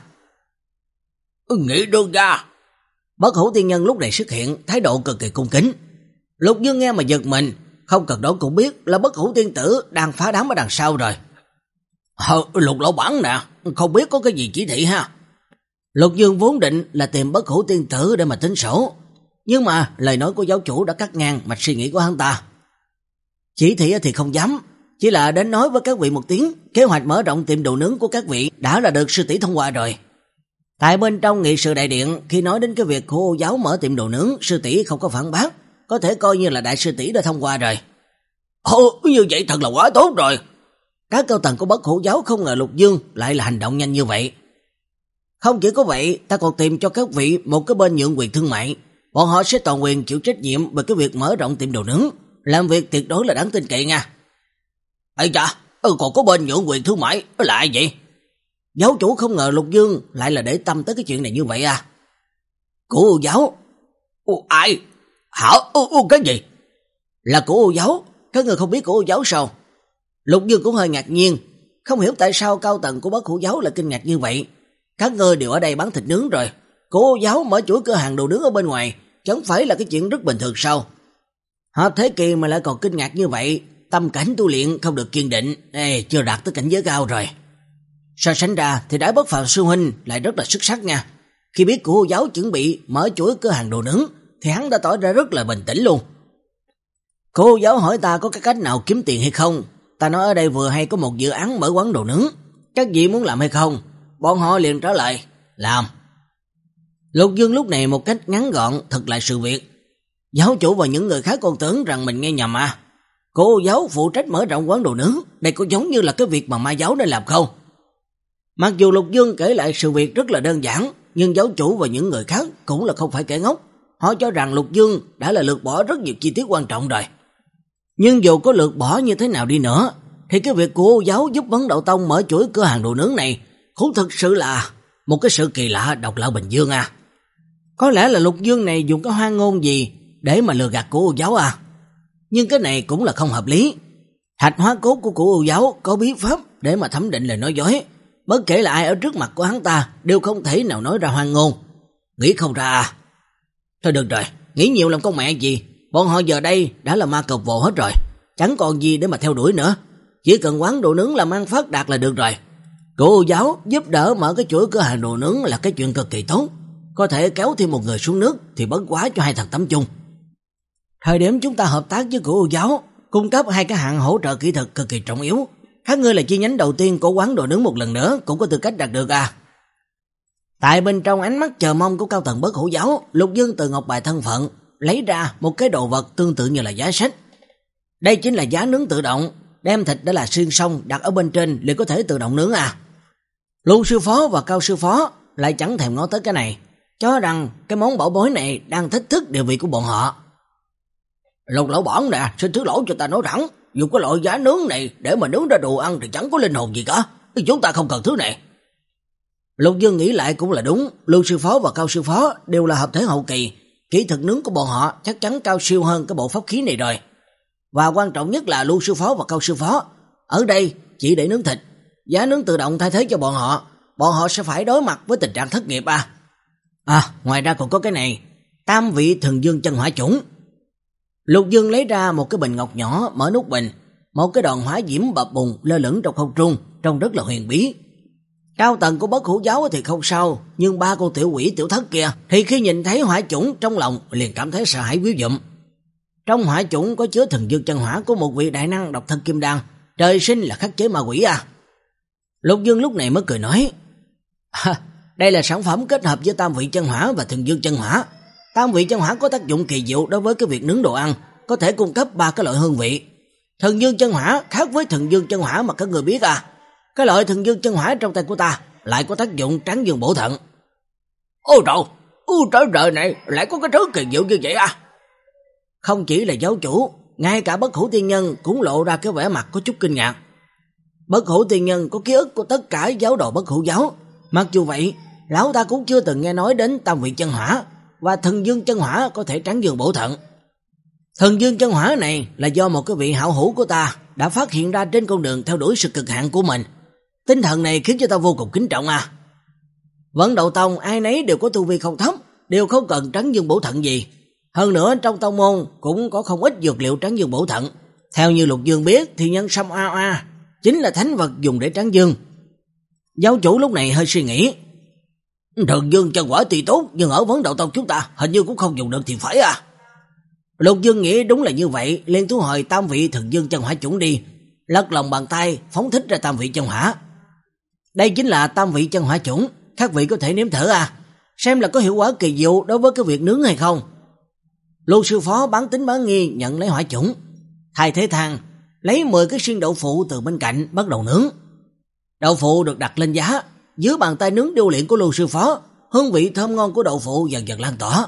S3: Nghĩ được ra.
S1: Bất Hủ tiên nhân lúc này xuất hiện, thái độ cực kỳ cung kính. Lục Dương nghe mà giật mình, không cần đó cũng biết là Bất Hủ tiên tử đang phá đám ở đằng sau rồi.
S3: Ờ, Lục lão bản nè, không biết có cái gì chỉ thị ha.
S1: Lục Dương vốn định là tìm Bất Hủ tiên tử để mà tính sổ, nhưng mà lời nói của giáo chủ đã cắt ngang mạch suy nghĩ của hắn ta. Chỉ thị thì không dám, chỉ là đến nói với các vị một tiếng, kế hoạch mở rộng tiệm đồ nướng của các vị đã là được sư tỷ thông qua rồi. Tại bên trong nghị sự đại điện, khi nói đến cái việc của Ô giáo mở tiệm đồ nướng, sư tỷ không có phản bác, có thể coi như là đại sư tỷ đã thông qua rồi.
S2: Ồ, như vậy thật là quá tốt rồi.
S1: Các cao tầng của Bất Hủ giáo không ngờ Lục Dương lại là hành động nhanh như vậy. Không chỉ có vậy, ta còn tìm cho các vị một cái bên nhượng quyền thương mại. Bọn họ sẽ toàn quyền chịu trách nhiệm về cái việc mở rộng tiệm đồ nướng, làm việc tuyệt đối là đáng tin cậy nha.
S2: Ây cha, ừ, còn có bên nhượng quyền thương mại, là ai vậy?
S1: Giáo chủ không ngờ Lục Dương lại là để tâm tới cái chuyện này như vậy à.
S2: Của Ô giáo? Ồ, ai? Hả? Ồ, ồ, cái gì?
S1: Là của Ô giáo, các người không biết của Ô giáo sao? Lục Dương cũng hơi ngạc nhiên, không hiểu tại sao cao tầng của Bất Hủ giáo lại kinh ngạc như vậy. Các ngươi đều ở đây bán thịt nướng rồi, của Ô giáo mở chuỗi cửa hàng đồ nướng ở bên ngoài, chẳng phải là cái chuyện rất bình thường sao? Hợp thế kỳ mà lại còn kinh ngạc như vậy, tâm cảnh tu luyện không được kiên định, Ê, chưa đạt tới cảnh giới cao rồi. So sánh ra thì Đái Bất Phàm sư huynh lại rất là xuất sắc nha. Khi biết của Ô giáo chuẩn bị mở chuỗi cửa hàng đồ nướng thì hắn đã tỏ ra rất là bình tĩnh luôn. Của Ô giáo hỏi ta có cái cách nào kiếm tiền hay không? Ta nói ở đây vừa hay có một dự án mở quán đồ nướng, các vị muốn làm hay không? Bọn họ liền trả lời, làm. Lục Dương lúc này một cách ngắn gọn thực lại sự việc. Giáo chủ và những người khác còn tưởng rằng mình nghe nhầm à. Cô giáo phụ trách mở rộng quán đồ nướng, đây có giống như là cái việc mà ma giáo nên làm không? Mặc dù Lục Dương kể lại sự việc rất là đơn giản, nhưng giáo chủ và những người khác cũng là không phải kẻ ngốc. Họ cho rằng Lục Dương đã là lược bỏ rất nhiều chi tiết quan trọng rồi. Nhưng dù có lược bỏ như thế nào đi nữa, thì cái việc của Ô giáo giúp Vấn Đạo Tông mở chuỗi cửa hàng đồ nướng này cũng thực sự là một cái sự kỳ lạ độc lạ Bình Dương à. Có lẽ là Lục Dương này dùng cái hoang ngôn gì để mà lừa gạt của Ô giáo à. Nhưng cái này cũng là không hợp lý. Thạch hóa cốt của của Ô giáo có bí pháp để mà thẩm định lời nói dối. Bất kể là ai ở trước mặt của hắn ta đều không thể nào nói ra hoang ngôn. Nghĩ không ra à. Thôi được rồi, nghĩ nhiều làm con mẹ gì. Bọn họ giờ đây đã là ma cọc vồ hết rồi, chẳng còn gì để mà theo đuổi nữa. Chỉ cần quán đồ nướng làm ăn phát đạt là được rồi. Cô giáo giúp đỡ mở cái chuỗi cửa hàng đồ nướng là cái chuyện cực kỳ tốt. Có thể kéo thêm một người xuống nước thì bất quá cho hai thằng tắm chung. Thời điểm chúng ta hợp tác với cô giáo, cung cấp hai cái hạng hỗ trợ kỹ thuật cực kỳ trọng yếu. Các ngươi là chi nhánh đầu tiên của quán đồ nướng một lần nữa cũng có tư cách đạt được à. Tại bên trong ánh mắt chờ mong của cao tầng Bất Hủ giáo, Lục Dương từ ngọc bài thân phận lấy ra một cái đồ vật tương tự như là giá sách. Đây chính là giá nướng tự động, đem thịt đã là xuyên xong đặt ở bên trên liền có thể tự động nướng à. Lưu sư phó và Cao sư phó lại chẳng thèm ngó tới cái này, cho rằng cái món bảo bối này đang thách thức địa vị của bọn họ.
S2: Lục lão bản nè, xin thứ lỗi cho ta nói thẳng, dùng cái loại giá nướng này để mà nướng ra đồ ăn thì chẳng có linh hồn gì cả, chúng ta không cần thứ này.
S1: Lục Dương nghĩ lại cũng là đúng, Lưu sư phó và Cao sư phó đều là hợp thể hậu kỳ, kỹ thuật nướng của bọn họ chắc chắn cao siêu hơn cái bộ pháp khí này rồi. Và quan trọng nhất là Lưu sư phó và Cao sư phó ở đây chỉ để nướng thịt, giá nướng tự động thay thế cho bọn họ, bọn họ sẽ phải đối mặt với tình trạng thất nghiệp à. À, ngoài ra còn có cái này, tam vị thần dương chân hỏa chủng. Lục Dương lấy ra một cái bình ngọc nhỏ, mở nút bình, một cái đòn hỏa diễm bập bùng lơ lửng trong không trung, trông rất là huyền bí. Cao tầng của Bất Hủ giáo thì không sao, nhưng ba con tiểu quỷ tiểu thất kia thì khi nhìn thấy hỏa chủng trong lòng liền cảm thấy sợ hãi víu dụm. Trong hỏa chủng có chứa thần dương chân hỏa của một vị đại năng độc thân kim đan, trời sinh là khắc chế ma quỷ à. Lục Dương lúc này mới cười nói, à, đây là sản phẩm kết hợp giữa tam vị chân hỏa và thần dương chân hỏa. Tam vị chân hỏa có tác dụng kỳ diệu đối với cái việc nướng đồ ăn, có thể cung cấp ba cái loại hương vị. Thần dương chân hỏa khác với thần dương chân hỏa mà các người biết à. Cái loại thần dương chân hỏa trong tay của ta lại có tác dụng tráng dương bổ thận.
S2: Ôi trời, ôi trời trời này lại có cái thứ kỳ diệu như vậy à.
S1: Không chỉ là giáo chủ, ngay cả Bất Hủ tiên nhân cũng lộ ra cái vẻ mặt có chút kinh ngạc. Bất Hủ tiên nhân có ký ức của tất cả giáo đồ Bất Hủ giáo, mặc dù vậy lão ta cũng chưa từng nghe nói đến tam vị chân hỏa và thần dương chân hỏa có thể tráng dương bổ thận. Thần dương chân hỏa này là do một cái vị hảo hữu của ta đã phát hiện ra trên con đường theo đuổi sự cực hạn của mình. Tinh thần này khiến cho ta vô cùng kính trọng à. Vấn Đạo Tông ai nấy đều có tu vi không thấp, đều không cần tráng dương bổ thận gì. Hơn nữa trong tông môn cũng có không ít dược liệu tráng dương bổ thận. Theo như Lục Dương biết thì nhân sâm a a chính là thánh vật dùng để tráng dương. Giáo chủ lúc này hơi suy nghĩ.
S2: Thần dương chân hỏa tuy tốt, nhưng ở Vấn Đạo Tông chúng ta hình như cũng không dùng được thì phải à.
S1: Lục Dương nghĩ đúng là như vậy, liền thu hồi tam vị thần dương chân hỏa chủng đi, lật lòng bàn tay phóng thích ra tam vị chân hỏa. Đây chính là tam vị chân hỏa chủng, các vị có thể nếm thử à, xem là có hiệu quả kỳ diệu đối với cái việc nướng hay không. Lưu sư phó bán tính bán nghi nhận lấy hỏa chủng, thay thế than, lấy mười cái xiên đậu phụ từ bên cạnh bắt đầu nướng. Đậu phụ được đặt lên giá, dưới bàn tay nướng điêu luyện của Lưu sư phó, hương vị thơm ngon của đậu phụ dần dần lan tỏa.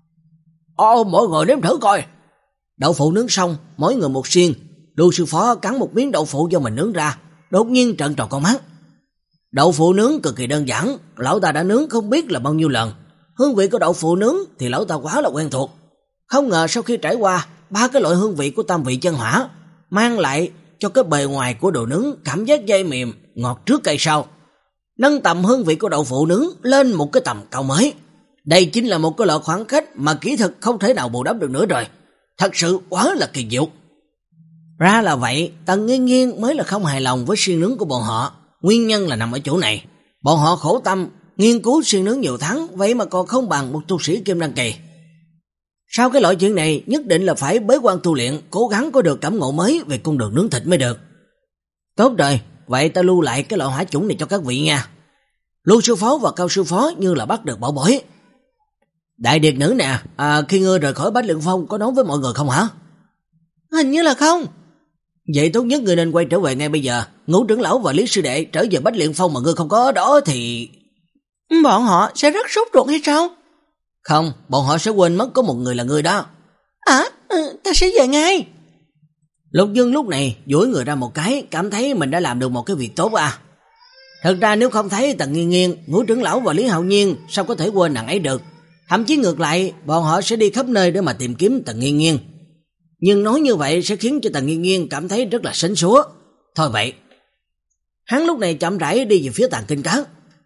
S1: Ô, mọi người nếm thử coi. Đậu phụ nướng xong, mỗi người một xiên. Lưu sư phó cắn một miếng đậu phụ do mình nướng ra, đột nhiên trợn tròn con mắt. Đậu phụ nướng cực kỳ đơn giản, lão ta đã nướng không biết là bao nhiêu lần. Hương vị của đậu phụ nướng thì lão ta quá là quen thuộc. Không ngờ sau khi trải qua ba cái loại hương vị của tam vị chân hỏa, mang lại cho cái bề ngoài của đồ nướng cảm giác dai mềm, ngọt trước cay sau, nâng tầm hương vị của đậu phụ nướng lên một cái tầm cao mới. Đây chính là một cái loại khoảng cách mà kỹ thuật không thể nào bù đắp được nữa rồi. Thật sự quá là kỳ diệu. Ra là vậy, Tần Nghiên Nghiên mới là không hài lòng với xiên nướng của bọn họ. Nguyên nhân là nằm ở chỗ này. Bọn họ khổ tâm nghiên cứu xiên nướng nhiều tháng, vậy mà còn không bằng một tu sĩ kim đan kỳ. Sau cái loại chuyện này nhất định là phải bế quan tu luyện, cố gắng có được cảm ngộ mới về cung đường nướng thịt mới được. Tốt rồi, vậy ta lưu lại cái loại hỏa chủng này cho các vị nha. Lưu sư phó và Cao sư phó như là bắt được bảo bối. Đại điệt nữ nè, à, khi ngươi rời khỏi Bách Lượng Phong có nói với mọi người không hả?
S5: Hình như là không.
S1: Vậy tốt nhất ngươi nên quay trở về ngay bây giờ. Ngũ trưởng lão và Lý sư đệ trở về Bách Lượng Phong mà ngươi không có ở đó thì...
S5: Bọn họ sẽ rất sốt ruột hay sao?
S1: Không, bọn họ sẽ quên mất có một người là ngươi đó.
S5: À, ta sẽ về ngay.
S1: Lục Dương lúc này duỗi người ra một cái, cảm thấy mình đã làm được một cái việc tốt à. Thật ra nếu không thấy Tần Nghiên Nghiên, Ngũ trưởng lão và Lý Hạo Nhiên sao có thể quên nàng ấy được. Thậm chí ngược lại, bọn họ sẽ đi khắp nơi để mà tìm kiếm Tần Nghiên Nghiên. Nhưng nói như vậy sẽ khiến cho Tần Nghiên Nghiên cảm thấy rất là sến súa. Thôi vậy. Hắn lúc này chậm rãi đi về phía Tàng Kinh Cát.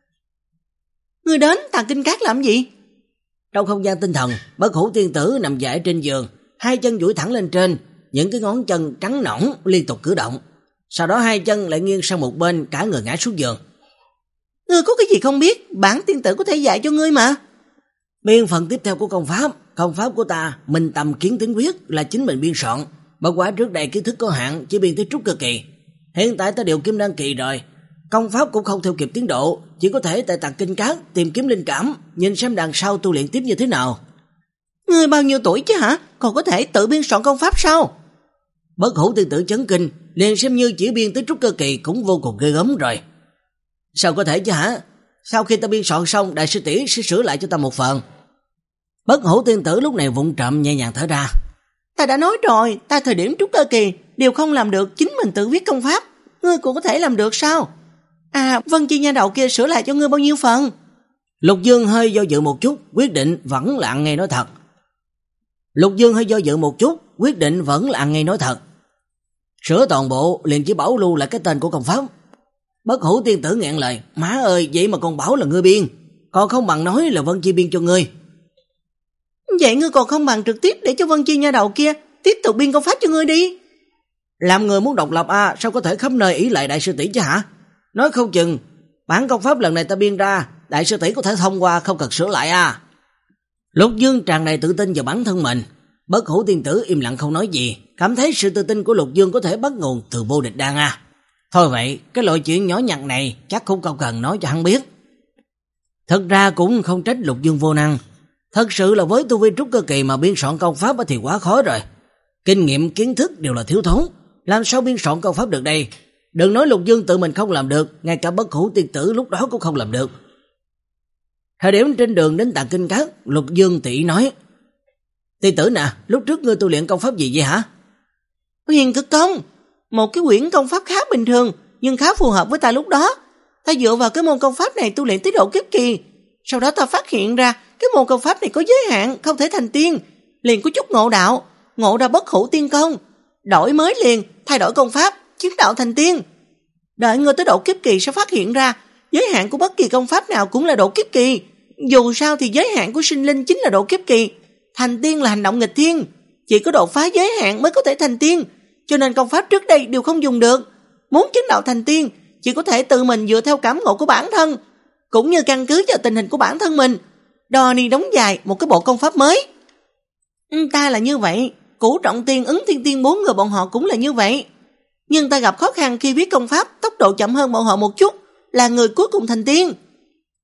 S5: Ngươi đến Tàng Kinh Cát làm gì?
S1: Trong không gian tinh thần, Bất Hủ tiên tử nằm dại trên giường, hai chân duỗi thẳng lên trên, những cái ngón chân trắng nõn liên tục cử động. Sau đó hai chân lại nghiêng sang một bên, cả người ngã xuống giường.
S5: Ngươi có cái gì không biết, bản tiên tử có thể dạy cho ngươi mà.
S1: Biên phần tiếp theo của công pháp, công pháp của ta, Minh Tâm Kiến Tính Quyết là chính mình biên soạn. Bất quá trước đây kiến thức có hạn, chỉ biên tới trúc cơ kỳ. Hiện tại ta đều kim đan kỳ rồi, công pháp cũng không theo kịp tiến độ, chỉ có thể tại Tàng Kinh Cát tìm kiếm linh cảm, nhìn xem đằng sau tu luyện tiếp như thế nào.
S5: Ngươi bao nhiêu tuổi chứ hả? Còn có thể tự biên soạn công pháp sao?
S1: Bất Hủ tiên tử chấn kinh, liền xem như chỉ biên tới trúc cơ kỳ cũng vô cùng ghê gớm rồi. Sao có thể chứ hả? Sau khi ta biên soạn xong, đại sư tỷ sẽ sửa lại cho ta một phần. Bất Hủ tiên tử lúc này vụng trộm nhẹ nhàng thở ra.
S5: Ta đã nói rồi, ta thời điểm trúc cơ kỳ đều không làm được chính mình tự viết công pháp, ngươi cũng có thể làm được sao? À, Vân Chi nha đầu kia sửa lại cho ngươi bao nhiêu phần?
S1: Lục Dương hơi do dự một chút, quyết định vẫn là ăn ngay nói thật. Lục Dương hơi do dự một chút, quyết định vẫn là ăn ngay nói thật. Sửa toàn bộ liền chỉ bảo lưu lại cái tên của công pháp. Bất Hủ tiên tử nghẹn lời, má ơi, vậy mà còn bảo là ngươi biên, còn không bằng nói là Vân Chi biên cho ngươi.
S5: Vậy ngươi còn không bằng trực tiếp để cho Vân Chi nha đầu kia tiếp tục biên công pháp cho ngươi đi.
S1: Làm người muốn độc lập à, sao có thể khắp nơi ỷ lại đại sư tỷ chứ hả? Nói không chừng bản công pháp lần này ta biên ra, đại sư tỷ có thể thông qua không cần sửa lại à. Lục Dương tràn đầy tự tin vào bản thân mình. Bất Hủ tiên tử im lặng không nói gì, cảm thấy sự tự tin của Lục Dương có thể bắt nguồn từ vô địch đan à. Thôi vậy, cái loại chuyện nhỏ nhặt này chắc cũng không cần nói cho hắn biết. Thật ra cũng không trách Lục Dương vô năng. Thật sự là với tu vi trúc cơ kỳ mà biên soạn công pháp thì quá khó rồi. Kinh nghiệm kiến thức đều là thiếu thốn, làm sao biên soạn công pháp được đây? Đừng nói Lục Dương tự mình không làm được, ngay cả Bất Hủ tiên tử lúc đó cũng không làm được. Thời điểm trên đường đến Tàng Kinh Cát, Lục Dương tỷ nói: "Tiên tử nè, lúc trước ngươi tu luyện công pháp gì vậy hả?"
S5: Huyền Cực Công, một cái quyển công pháp khá bình thường, nhưng khá phù hợp với ta lúc đó. Ta dựa vào cái môn công pháp này tu luyện tới độ kiếp kỳ. Sau đó ta phát hiện ra cái môn công pháp này có giới hạn, không thể thành tiên, liền có chút ngộ đạo, ngộ ra Bất Hủ tiên công, đổi mới liền, thay đổi công pháp, chứng đạo thành tiên. Đợi ngươi tới độ kiếp kỳ sẽ phát hiện ra giới hạn của bất kỳ công pháp nào cũng là độ kiếp kỳ. Dù sao thì giới hạn của sinh linh chính là độ kiếp kỳ, thành tiên là hành động nghịch thiên, chỉ có đột phá giới hạn mới có thể thành tiên, cho nên công pháp trước đây đều không dùng được. Muốn chứng đạo thành tiên chỉ có thể tự mình dựa theo cảm ngộ của bản thân, cũng như căn cứ vào tình hình của bản thân mình, đo ni đóng dài một cái bộ công pháp mới. Ta là như vậy, Cửu Trọng Tiên, Ứng Thiên Tiên bốn người bọn họ cũng là như vậy. Nhưng ta gặp khó khăn khi viết công pháp, tốc độ chậm hơn bọn họ một chút, là người cuối cùng thành tiên.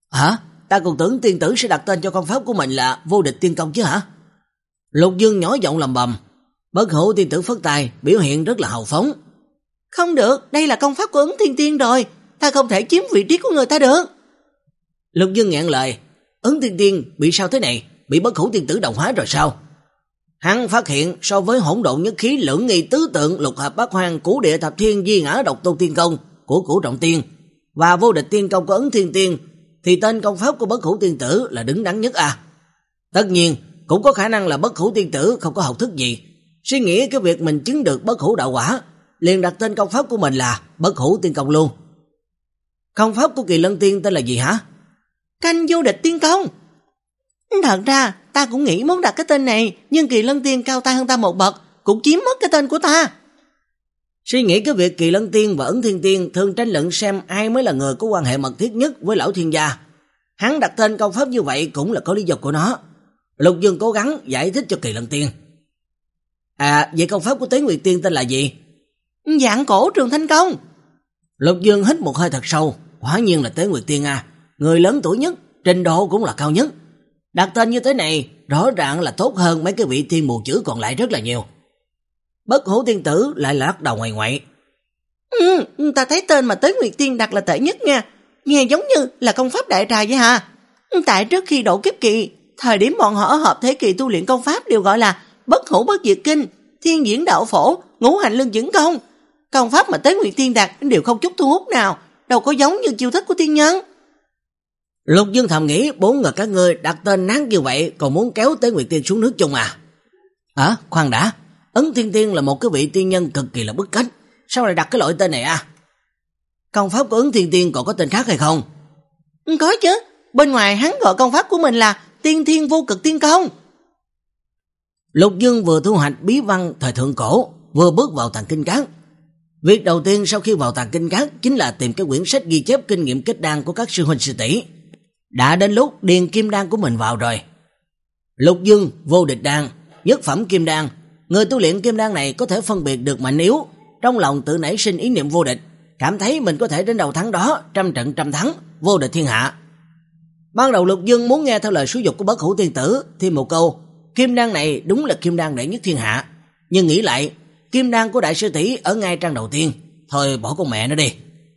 S1: Hả? Ta còn tưởng tiên tử sẽ đặt tên cho công pháp của mình là Vô Địch Tiên Công chứ hả? Lục Dương nhỏ giọng lầm bầm. Bất Hủ tiên tử phất tay, biểu hiện rất là hào phóng.
S5: Không được, đây là công pháp của Ứng Thiên Tiên rồi, ta không thể chiếm vị trí của người ta được.
S1: Lục Dương nghẹn lời. Ứng Thiên Tiên bị sao thế này? Bị Bất Hủ tiên tử đồng hóa rồi sao? Hắn phát hiện so với hỗn độn nhất khí lưỡng nghi tứ tượng lục hợp bát hoang cửu địa thập thiên di ngã độc tôn tiên công của Cửu Trọng Tiên và Vô Địch Tiên Công của Ứng Thiên Tiên thì tên công pháp của Bất Hủ tiên tử là đứng đắn nhất à. Tất nhiên cũng có khả năng là Bất Hủ tiên tử không có học thức gì, suy nghĩ cái việc mình chứng được Bất Hủ đạo quả liền đặt tên công pháp của mình là Bất Hủ Tiên Công luôn. Công pháp của Kỳ Lân Tiên tên là gì hả?
S5: Canh Vô Địch Tiên Công. Thật ra ta cũng nghĩ muốn đặt cái tên này, nhưng Kỳ Lân Tiên cao tay hơn ta một bậc, cũng chiếm mất cái tên của ta.
S1: Suy nghĩ cái việc Kỳ Lân Tiên và Ứng Thiên Tiên thường tranh luận xem ai mới là người có quan hệ mật thiết nhất với lão thiên gia. Hắn đặt tên công pháp như vậy cũng là có lý do của nó. Lục Dương cố gắng giải thích cho Kỳ Lân Tiên. À, vậy công pháp của Tế Nguyệt Tiên tên là gì?
S5: Dạng cổ Trường Thanh Công.
S1: Lục Dương hít một hơi thật sâu, quả nhiên là Tế Nguyệt Tiên à, người lớn tuổi nhất, trình độ cũng là cao nhất. Đặt tên như thế này rõ ràng là tốt hơn mấy cái vị thiên mù chữ còn lại rất là nhiều. Bất Hủ tiên tử lại là lắc đầu ngoài ngoại.
S5: Ừ, ta thấy tên mà Tế Nguyệt Tiên đặt là tệ nhất nha, nghe giống như là công pháp đại trà vậy hả? Tại trước khi độ kiếp kỳ, thời điểm bọn họ ở hợp thế kỳ tu luyện công pháp đều gọi là Bất Hủ Bất Diệt Kinh, Thiên Diễn Đạo Phổ, Ngũ Hành Lương Dẫn Công. Công pháp mà Tế Nguyệt Tiên đặt đều không chút thu hút nào, đâu có giống như chiêu thức của tiên nhân.
S1: Lục Dương thầm nghĩ bốn người các ngươi đặt tên nát như vậy còn muốn kéo Tế Nguyệt Tiên xuống nước chung à? À, khoan đã, Ấn Thiên Tiên là một cái vị tiên nhân cực kỳ là bức cách, sao lại đặt cái loại tên này à? Công pháp của Ấn Thiên Tiên còn có tên khác hay không?
S5: Có chứ, bên ngoài hắn gọi công pháp của mình là Tiên Thiên Vô Cực Tiên Công.
S1: Lục Dương vừa thu hoạch bí văn thời thượng cổ, vừa bước vào Tàng Kinh Các. Việc đầu tiên sau khi vào Tàng Kinh Các chính là tìm cái quyển sách ghi chép kinh nghiệm kết đan của các sư huynh sư tỷ. Đã đến lúc điền kim đan của mình vào rồi. Lục Dương vô địch đan, nhất phẩm kim đan. Người tu luyện kim đan này có thể phân biệt được mạnh yếu, trong lòng tự nảy sinh ý niệm vô địch, cảm thấy mình có thể đến đầu thắng đó, trăm trận trăm thắng, vô địch thiên hạ. Ban đầu Lục Dương muốn nghe theo lời xúi dục của Bất Hủ tiên tử, thêm một câu, kim đan này đúng là kim đan đệ nhất thiên hạ. Nhưng nghĩ lại, kim đan của đại sư tỷ ở ngay trang đầu tiên, thôi bỏ con mẹ nó đi.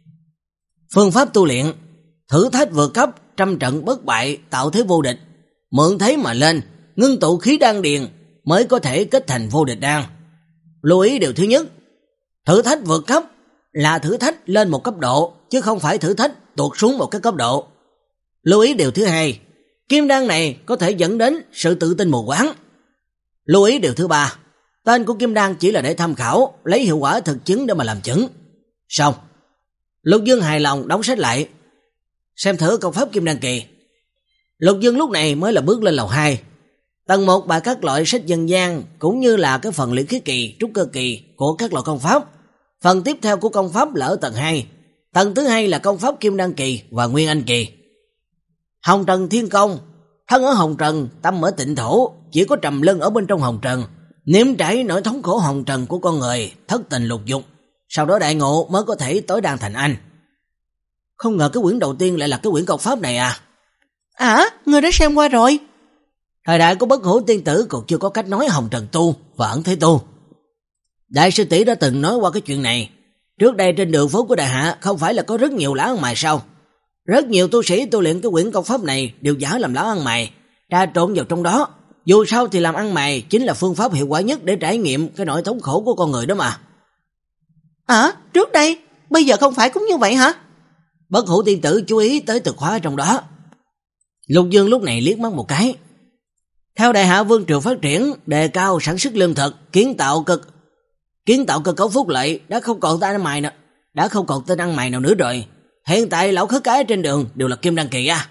S1: Phương pháp tu luyện, thử thách vượt cấp, trăm trận bất bại, tạo thế vô địch, mượn thế mà lên, ngưng tụ khí đan điền mới có thể kết thành vô địch đan. Lưu ý điều thứ nhất, thử thách vượt cấp là thử thách lên một cấp độ, chứ không phải thử thách tuột xuống một cái cấp độ. Lưu ý điều thứ hai, kim đan này có thể dẫn đến sự tự tin mù quáng. Lưu ý điều thứ ba, tên của kim đan chỉ là để tham khảo, lấy hiệu quả thực chứng để mà làm chứng. Xong. Lục Dương hài lòng đóng sách lại, xem thử công pháp kim đan kỳ. Lục Dương lúc này mới là bước lên lầu hai. Tầng một bài các loại sách dân gian cũng như là cái phần luyện khí kỳ, trúc cơ kỳ của các loại công pháp. Phần tiếp theo của công pháp là ở tầng hai. Tầng thứ hai là công pháp kim đan kỳ và nguyên anh kỳ. Hồng Trần Thiên Công, thân ở Hồng Trần, tâm ở Tịnh Thổ, chỉ có trầm luân ở bên trong Hồng Trần, nếm trải nỗi thống khổ hồng trần của con người, thất tình lục dục, sau đó đại ngộ mới có thể tối đan thành anh. Không ngờ cái quyển đầu tiên lại là cái quyển công pháp này à?
S5: À, người đã xem qua rồi.
S1: Thời đại của Bất Hủ tiên tử còn chưa có cách nói hồng trần tu và ẩn thế tu. Đại sư tỷ đã từng nói qua cái chuyện này. Trước đây trên đường phố của đại hạ không phải là có rất nhiều lão ăn mày sao? Rất nhiều tu sĩ tu luyện cái quyển công pháp này đều giả làm lão ăn mày, tra trộn vào trong đó. Dù sao thì làm ăn mày chính là phương pháp hiệu quả nhất để trải nghiệm cái nỗi thống khổ của con người đó mà.
S5: À, trước đây, bây giờ không phải cũng như vậy hả?
S1: Bất Hủ tiên tử chú ý tới từ khóa trong đó. Lục Dương lúc này liếc mắt một cái. Theo đại hạ vương triều phát triển, đề cao sản xuất lương thực, kiến tạo cực kiến tạo cơ cấu phúc lợi, đã không còn tên ăn mày nữa, đã không còn tên ăn mày nào nữa rồi. Hiện tại lão khất cái trên đường đều là kim đan kỳ à.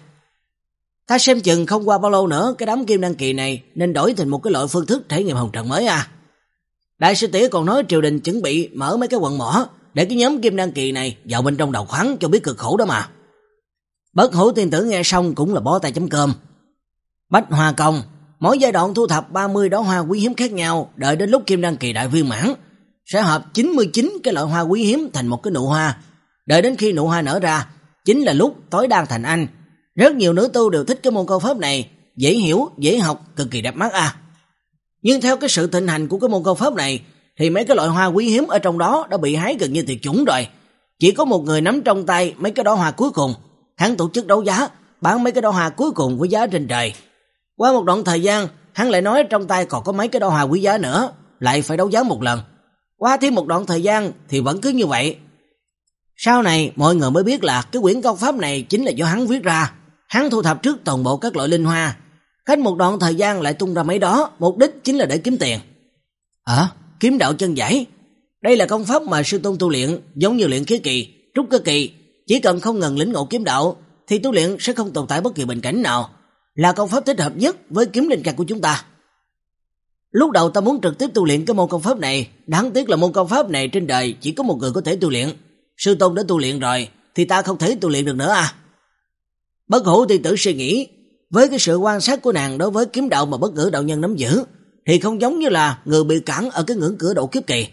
S1: Ta xem chừng không qua bao lâu nữa cái đám kim đan kỳ này nên đổi thành một cái loại phương thức trải nghiệm hồng trần mới à. Đại sư tỷ còn nói triều đình chuẩn bị mở mấy cái quận mỏ để cái nhóm kim đan kỳ này vào bên trong đào khoáng cho biết cực khổ đó mà. Bất Hủ tiên tử nghe xong cũng là bó tay chấm cơm. Bách Hoa Công, mỗi giai đoạn thu thập ba mươi đóa hoa quý hiếm khác nhau, đợi đến lúc kim đan kỳ đại viên mãn sẽ hợp chín mươi chín cái loại hoa quý hiếm thành một cái nụ hoa, đợi đến khi nụ hoa nở ra chính là lúc tối đan thành anh. Rất nhiều nữ tu đều thích cái môn công pháp này, dễ hiểu, dễ học, cực kỳ đẹp mắt à. Nhưng theo cái sự thịnh hành của cái môn công pháp này thì mấy cái loại hoa quý hiếm ở trong đó đã bị hái gần như tuyệt chủng rồi. Chỉ có một người nắm trong tay mấy cái đóa hoa cuối cùng, hắn tổ chức đấu giá, bán mấy cái đóa hoa cuối cùng với giá trên trời. Qua một đoạn thời gian, hắn lại nói trong tay còn có mấy cái đóa hoa quý giá nữa, lại phải đấu giá một lần. Qua thêm một đoạn thời gian thì vẫn cứ như vậy. Sau này mọi người mới biết là cái quyển công pháp này chính là do hắn viết ra. Hắn thu thập trước toàn bộ các loại linh hoa, cách một đoạn thời gian lại tung ra mấy đó, mục đích chính là để kiếm tiền. À, kiếm đạo chân giải. Đây là công pháp mà sư tôn tu luyện, giống như luyện khí kỳ, trúc cơ kỳ, chỉ cần không ngừng lĩnh ngộ kiếm đạo thì tu luyện sẽ không tồn tại bất kỳ bình cảnh nào, là công pháp thích hợp nhất với kiếm linh căn của chúng ta. Lúc đầu ta muốn trực tiếp tu luyện cái môn công pháp này, đáng tiếc là môn công pháp này trên đời chỉ có một người có thể tu luyện. Sư tôn đã tu luyện rồi thì ta không thể tu luyện được nữa à. Bất Hủ tiên tử suy nghĩ, với cái sự quan sát của nàng đối với kiếm đạo mà Bất Ngữ đạo nhân nắm giữ thì không giống như là người bị cản ở cái ngưỡng cửa độ kiếp kỳ.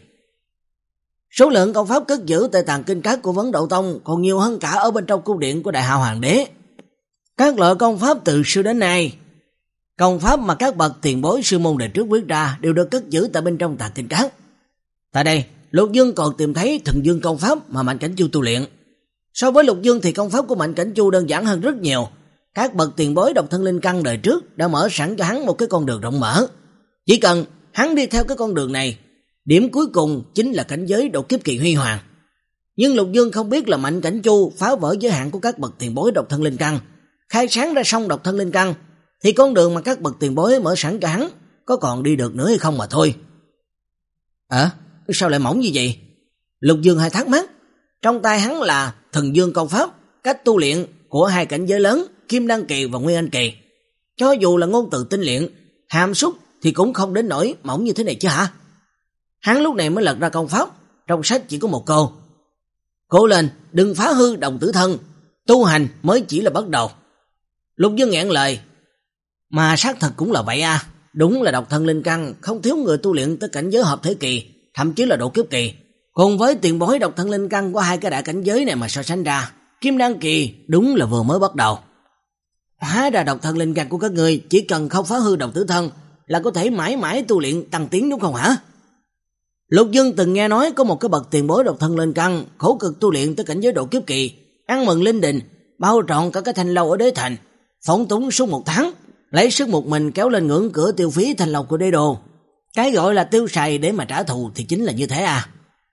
S1: Số lượng công pháp cất giữ tại tàng kinh các của Vấn Đậu Tông còn nhiều hơn cả ở bên trong cung điện của Đại Hạo Hoàng đế. Các loại công pháp từ xưa đến nay, công pháp mà các bậc tiền bối sư môn đời trước viết ra đều được cất giữ tại bên trong tàng kinh các. Tại đây, Lục Dương còn tìm thấy Thần Dương công pháp mà Mạnh Cảnh Chu tu luyện. So với Lục Dương thì công pháp của Mạnh Cảnh Chu đơn giản hơn rất nhiều. Các bậc tiền bối độc thân linh căn đời trước đã mở sẵn cho hắn một cái con đường rộng mở. Chỉ cần hắn đi theo cái con đường này, điểm cuối cùng chính là cảnh giới độ kiếp kỳ huy hoàng. Nhưng Lục Dương không biết là Mạnh Cảnh Chu phá vỡ giới hạn của các bậc tiền bối độc thân linh căn, khai sáng ra xong độc thân linh căn, thì con đường mà các bậc tiền bối mở sẵn cho hắn có còn đi được nữa hay không mà thôi. À, sao lại mỏng như vậy? Lục Dương hay thắc mắc. Trong tay hắn là Thần Dương công pháp, cách tu luyện của hai cảnh giới lớn, Kim Đan kỳ và Nguyên Anh kỳ. Cho dù là ngôn từ tinh luyện, hàm xúc thì cũng không đến nỗi mỏng như thế này chứ hả? Hắn lúc này mới lật ra công pháp, trong sách chỉ có một câu: cố lên, đừng phá hư đồng tử thân, tu hành mới chỉ là bắt đầu. Lục Dương nghẹn lời. Mà xác thật cũng là vậy à, đúng là độc thân linh căn không thiếu người tu luyện tới cảnh giới hợp thể kỳ, thậm chí là độ kiếp kỳ. Cùng với tiền bối độc thân linh căn của hai cái đại cảnh giới này mà so sánh ra, Kim Đan kỳ đúng là vừa mới bắt đầu. Hóa ra độc thân linh căn của các người chỉ cần không phá hư đồng tử thân là có thể mãi mãi tu luyện tăng tiến đúng không hả? Lục Dương từng nghe nói có một cái bậc tiền bối độc thân linh căn khổ cực tu luyện tới cảnh giới độ kiếp kỳ, ăn mừng linh đình, bao trọn cả cái thanh lâu ở đế thành, phóng túng suốt một tháng, lấy sức một mình kéo lên ngưỡng cửa tiêu phí thanh lâu của đế đô. Cái gọi là tiêu xài để mà trả thù thì chính là như thế à.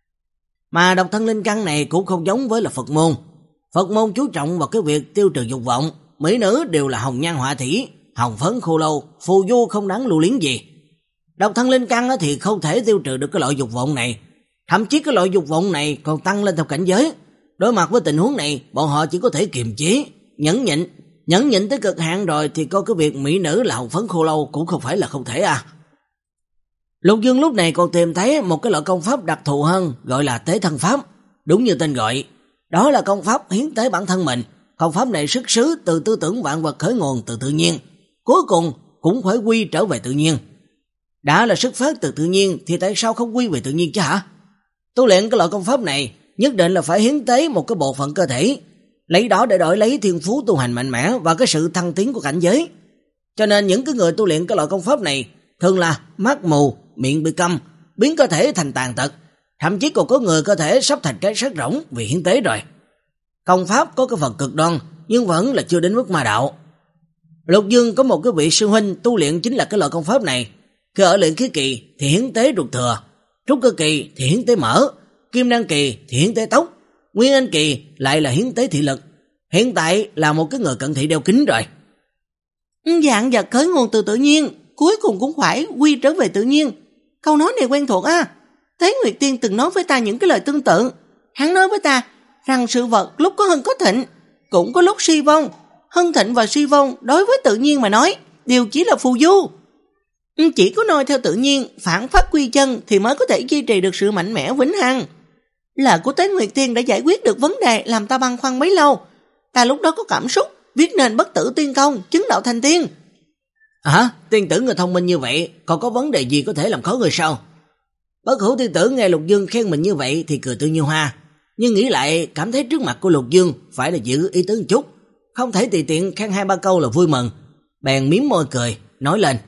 S1: Mà độc thân linh căn này cũng không giống với là Phật môn. Phật môn chú trọng vào cái việc tiêu trừ dục vọng, mỹ nữ đều là hồng nhan họa thủy, hồng phấn khô lâu, phù du không đáng lưu luyến gì. Độc thân linh căn thì không thể tiêu trừ được cái loại dục vọng này, thậm chí cái loại dục vọng này còn tăng lên theo cảnh giới. Đối mặt với tình huống này, bọn họ chỉ có thể kiềm chế, nhẫn nhịn, nhẫn nhịn tới cực hạn rồi thì có cái việc mỹ nữ là hồng phấn khô lâu cũng không phải là không thể à. Lục Dương lúc này còn tìm thấy một cái loại công pháp đặc thù hơn, gọi là tế thân pháp. Đúng như tên gọi, đó là công pháp hiến tế bản thân mình. Công pháp này xuất xứ từ tư tưởng vạn vật khởi nguồn từ tự nhiên, cuối cùng cũng phải quy trở về tự nhiên. Đã là xuất phát từ tự nhiên thì tại sao không quy về tự nhiên chứ hả? Tu luyện cái loại công pháp này nhất định là phải hiến tế một cái bộ phận cơ thể, lấy đó để đổi lấy thiên phú tu hành mạnh mẽ và cái sự thăng tiến của cảnh giới. Cho nên những cái người tu luyện cái loại công pháp này thường là mắt mù, miệng bị câm, biến cơ thể thành tàn tật, thậm chí còn có người cơ thể sắp thành cái xác rỗng vì hiến tế rồi. Công pháp có cái phần cực đoan nhưng vẫn là chưa đến mức ma đạo. Lục Dương có một cái vị sư huynh tu luyện chính là cái loại công pháp này. Khi ở luyện khí kỳ thì hiến tế ruột thừa, trúc cơ kỳ thì hiến tế mỡ, kim đan kỳ thì hiến tế tóc, nguyên anh kỳ lại là hiến tế thị lực. Hiện tại là một cái người cận thị đeo kính rồi.
S5: Dạng vật khởi nguồn từ tự nhiên, cuối cùng cũng phải quy trở về tự nhiên. Câu nói này quen thuộc á. Thế Nguyệt Tiên từng nói với ta những cái lời tương tự. Hắn nói với ta rằng sự vật lúc có hưng có thịnh, cũng có lúc suy vong. Hưng thịnh và suy vong đối với tự nhiên mà nói đều chỉ là phù du. Chỉ có noi theo tự nhiên, phản phát quy chân thì mới có thể duy trì được sự mạnh mẽ vĩnh hằng. Lời của Tế Nguyệt Tiên đã giải quyết được vấn đề làm ta băn khoăn bấy lâu. Ta lúc đó có cảm xúc viết nên bất tử tiên công, chứng đạo thành tiên.
S1: À, tiên tử người thông minh như vậy, còn có vấn đề gì có thể làm khó người sao? Bất Hủ tiên tử nghe Lục Dương khen mình như vậy thì cười tươi như hoa, nhưng nghĩ lại cảm thấy trước mặt của Lục Dương phải là giữ ý tứ một chút, không thể tùy tiện khen hai ba câu là vui mừng, bèn mím môi cười, nói lên.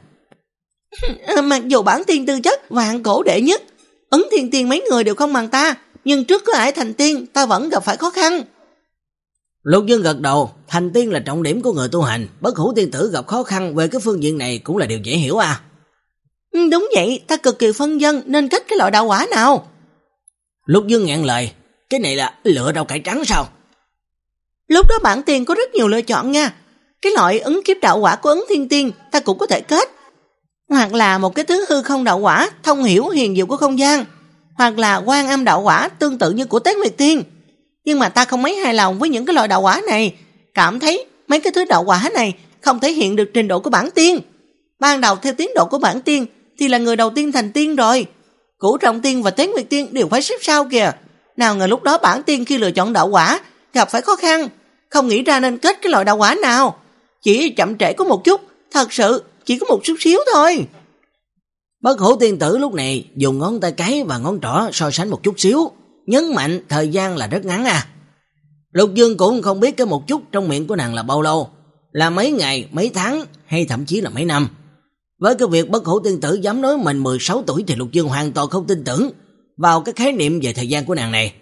S5: Mặc dù bản tiên tư chất vạn cổ đệ nhất, Ấn Thiên Tiên mấy người đều không bằng ta, nhưng trước cửa ải thành tiên ta vẫn gặp phải khó khăn.
S1: Lục Dương gật đầu, thành tiên là trọng điểm của người tu hành, Bất Hủ tiên tử gặp khó khăn về cái phương diện này cũng là điều dễ hiểu à.
S5: Đúng vậy, ta cực kỳ phân vân nên kết cái loại đạo quả nào.
S1: Lục Dương ngẹn lời, cái này là lựa rau cải trắng sao?
S5: Lúc đó bản tiên có rất nhiều lựa chọn nha. Cái loại ứng kiếp đạo quả của Ấn Thiên Tiên ta cũng có thể kết, hoặc là một cái thứ hư không đạo quả thông hiểu huyền diệu của không gian, hoặc là Quan Âm đạo quả tương tự như của Tế Nguyệt Tiên. Nhưng mà ta không mấy hài lòng với những cái loại đạo quả này, cảm thấy mấy cái thứ đạo quả này không thể hiện được trình độ của bản tiên. Ban đầu theo tiến độ của bản tiên thì là người đầu tiên thành tiên rồi, Cửu Trọng Tiên và Tế Nguyệt Tiên đều phải xếp sau kìa. Nào ngờ lúc đó bản tiên khi lựa chọn đạo quả gặp phải khó khăn, không nghĩ ra nên kết cái loại đạo quả nào, chỉ chậm trễ có một chút, thật sự chỉ có một chút xíu thôi.
S1: Bất Hủ tiên tử lúc này dùng ngón tay cái và ngón trỏ so sánh một chút xíu, nhấn mạnh thời gian là rất ngắn à. Lục Dương cũng không biết cái một chút trong miệng của nàng là bao lâu, là mấy ngày, mấy tháng hay thậm chí là mấy năm. Với cái việc Bất Hủ tiên tử dám nói mình mười sáu tuổi thì Lục Dương hoàn toàn không tin tưởng vào cái khái niệm về thời gian của nàng này.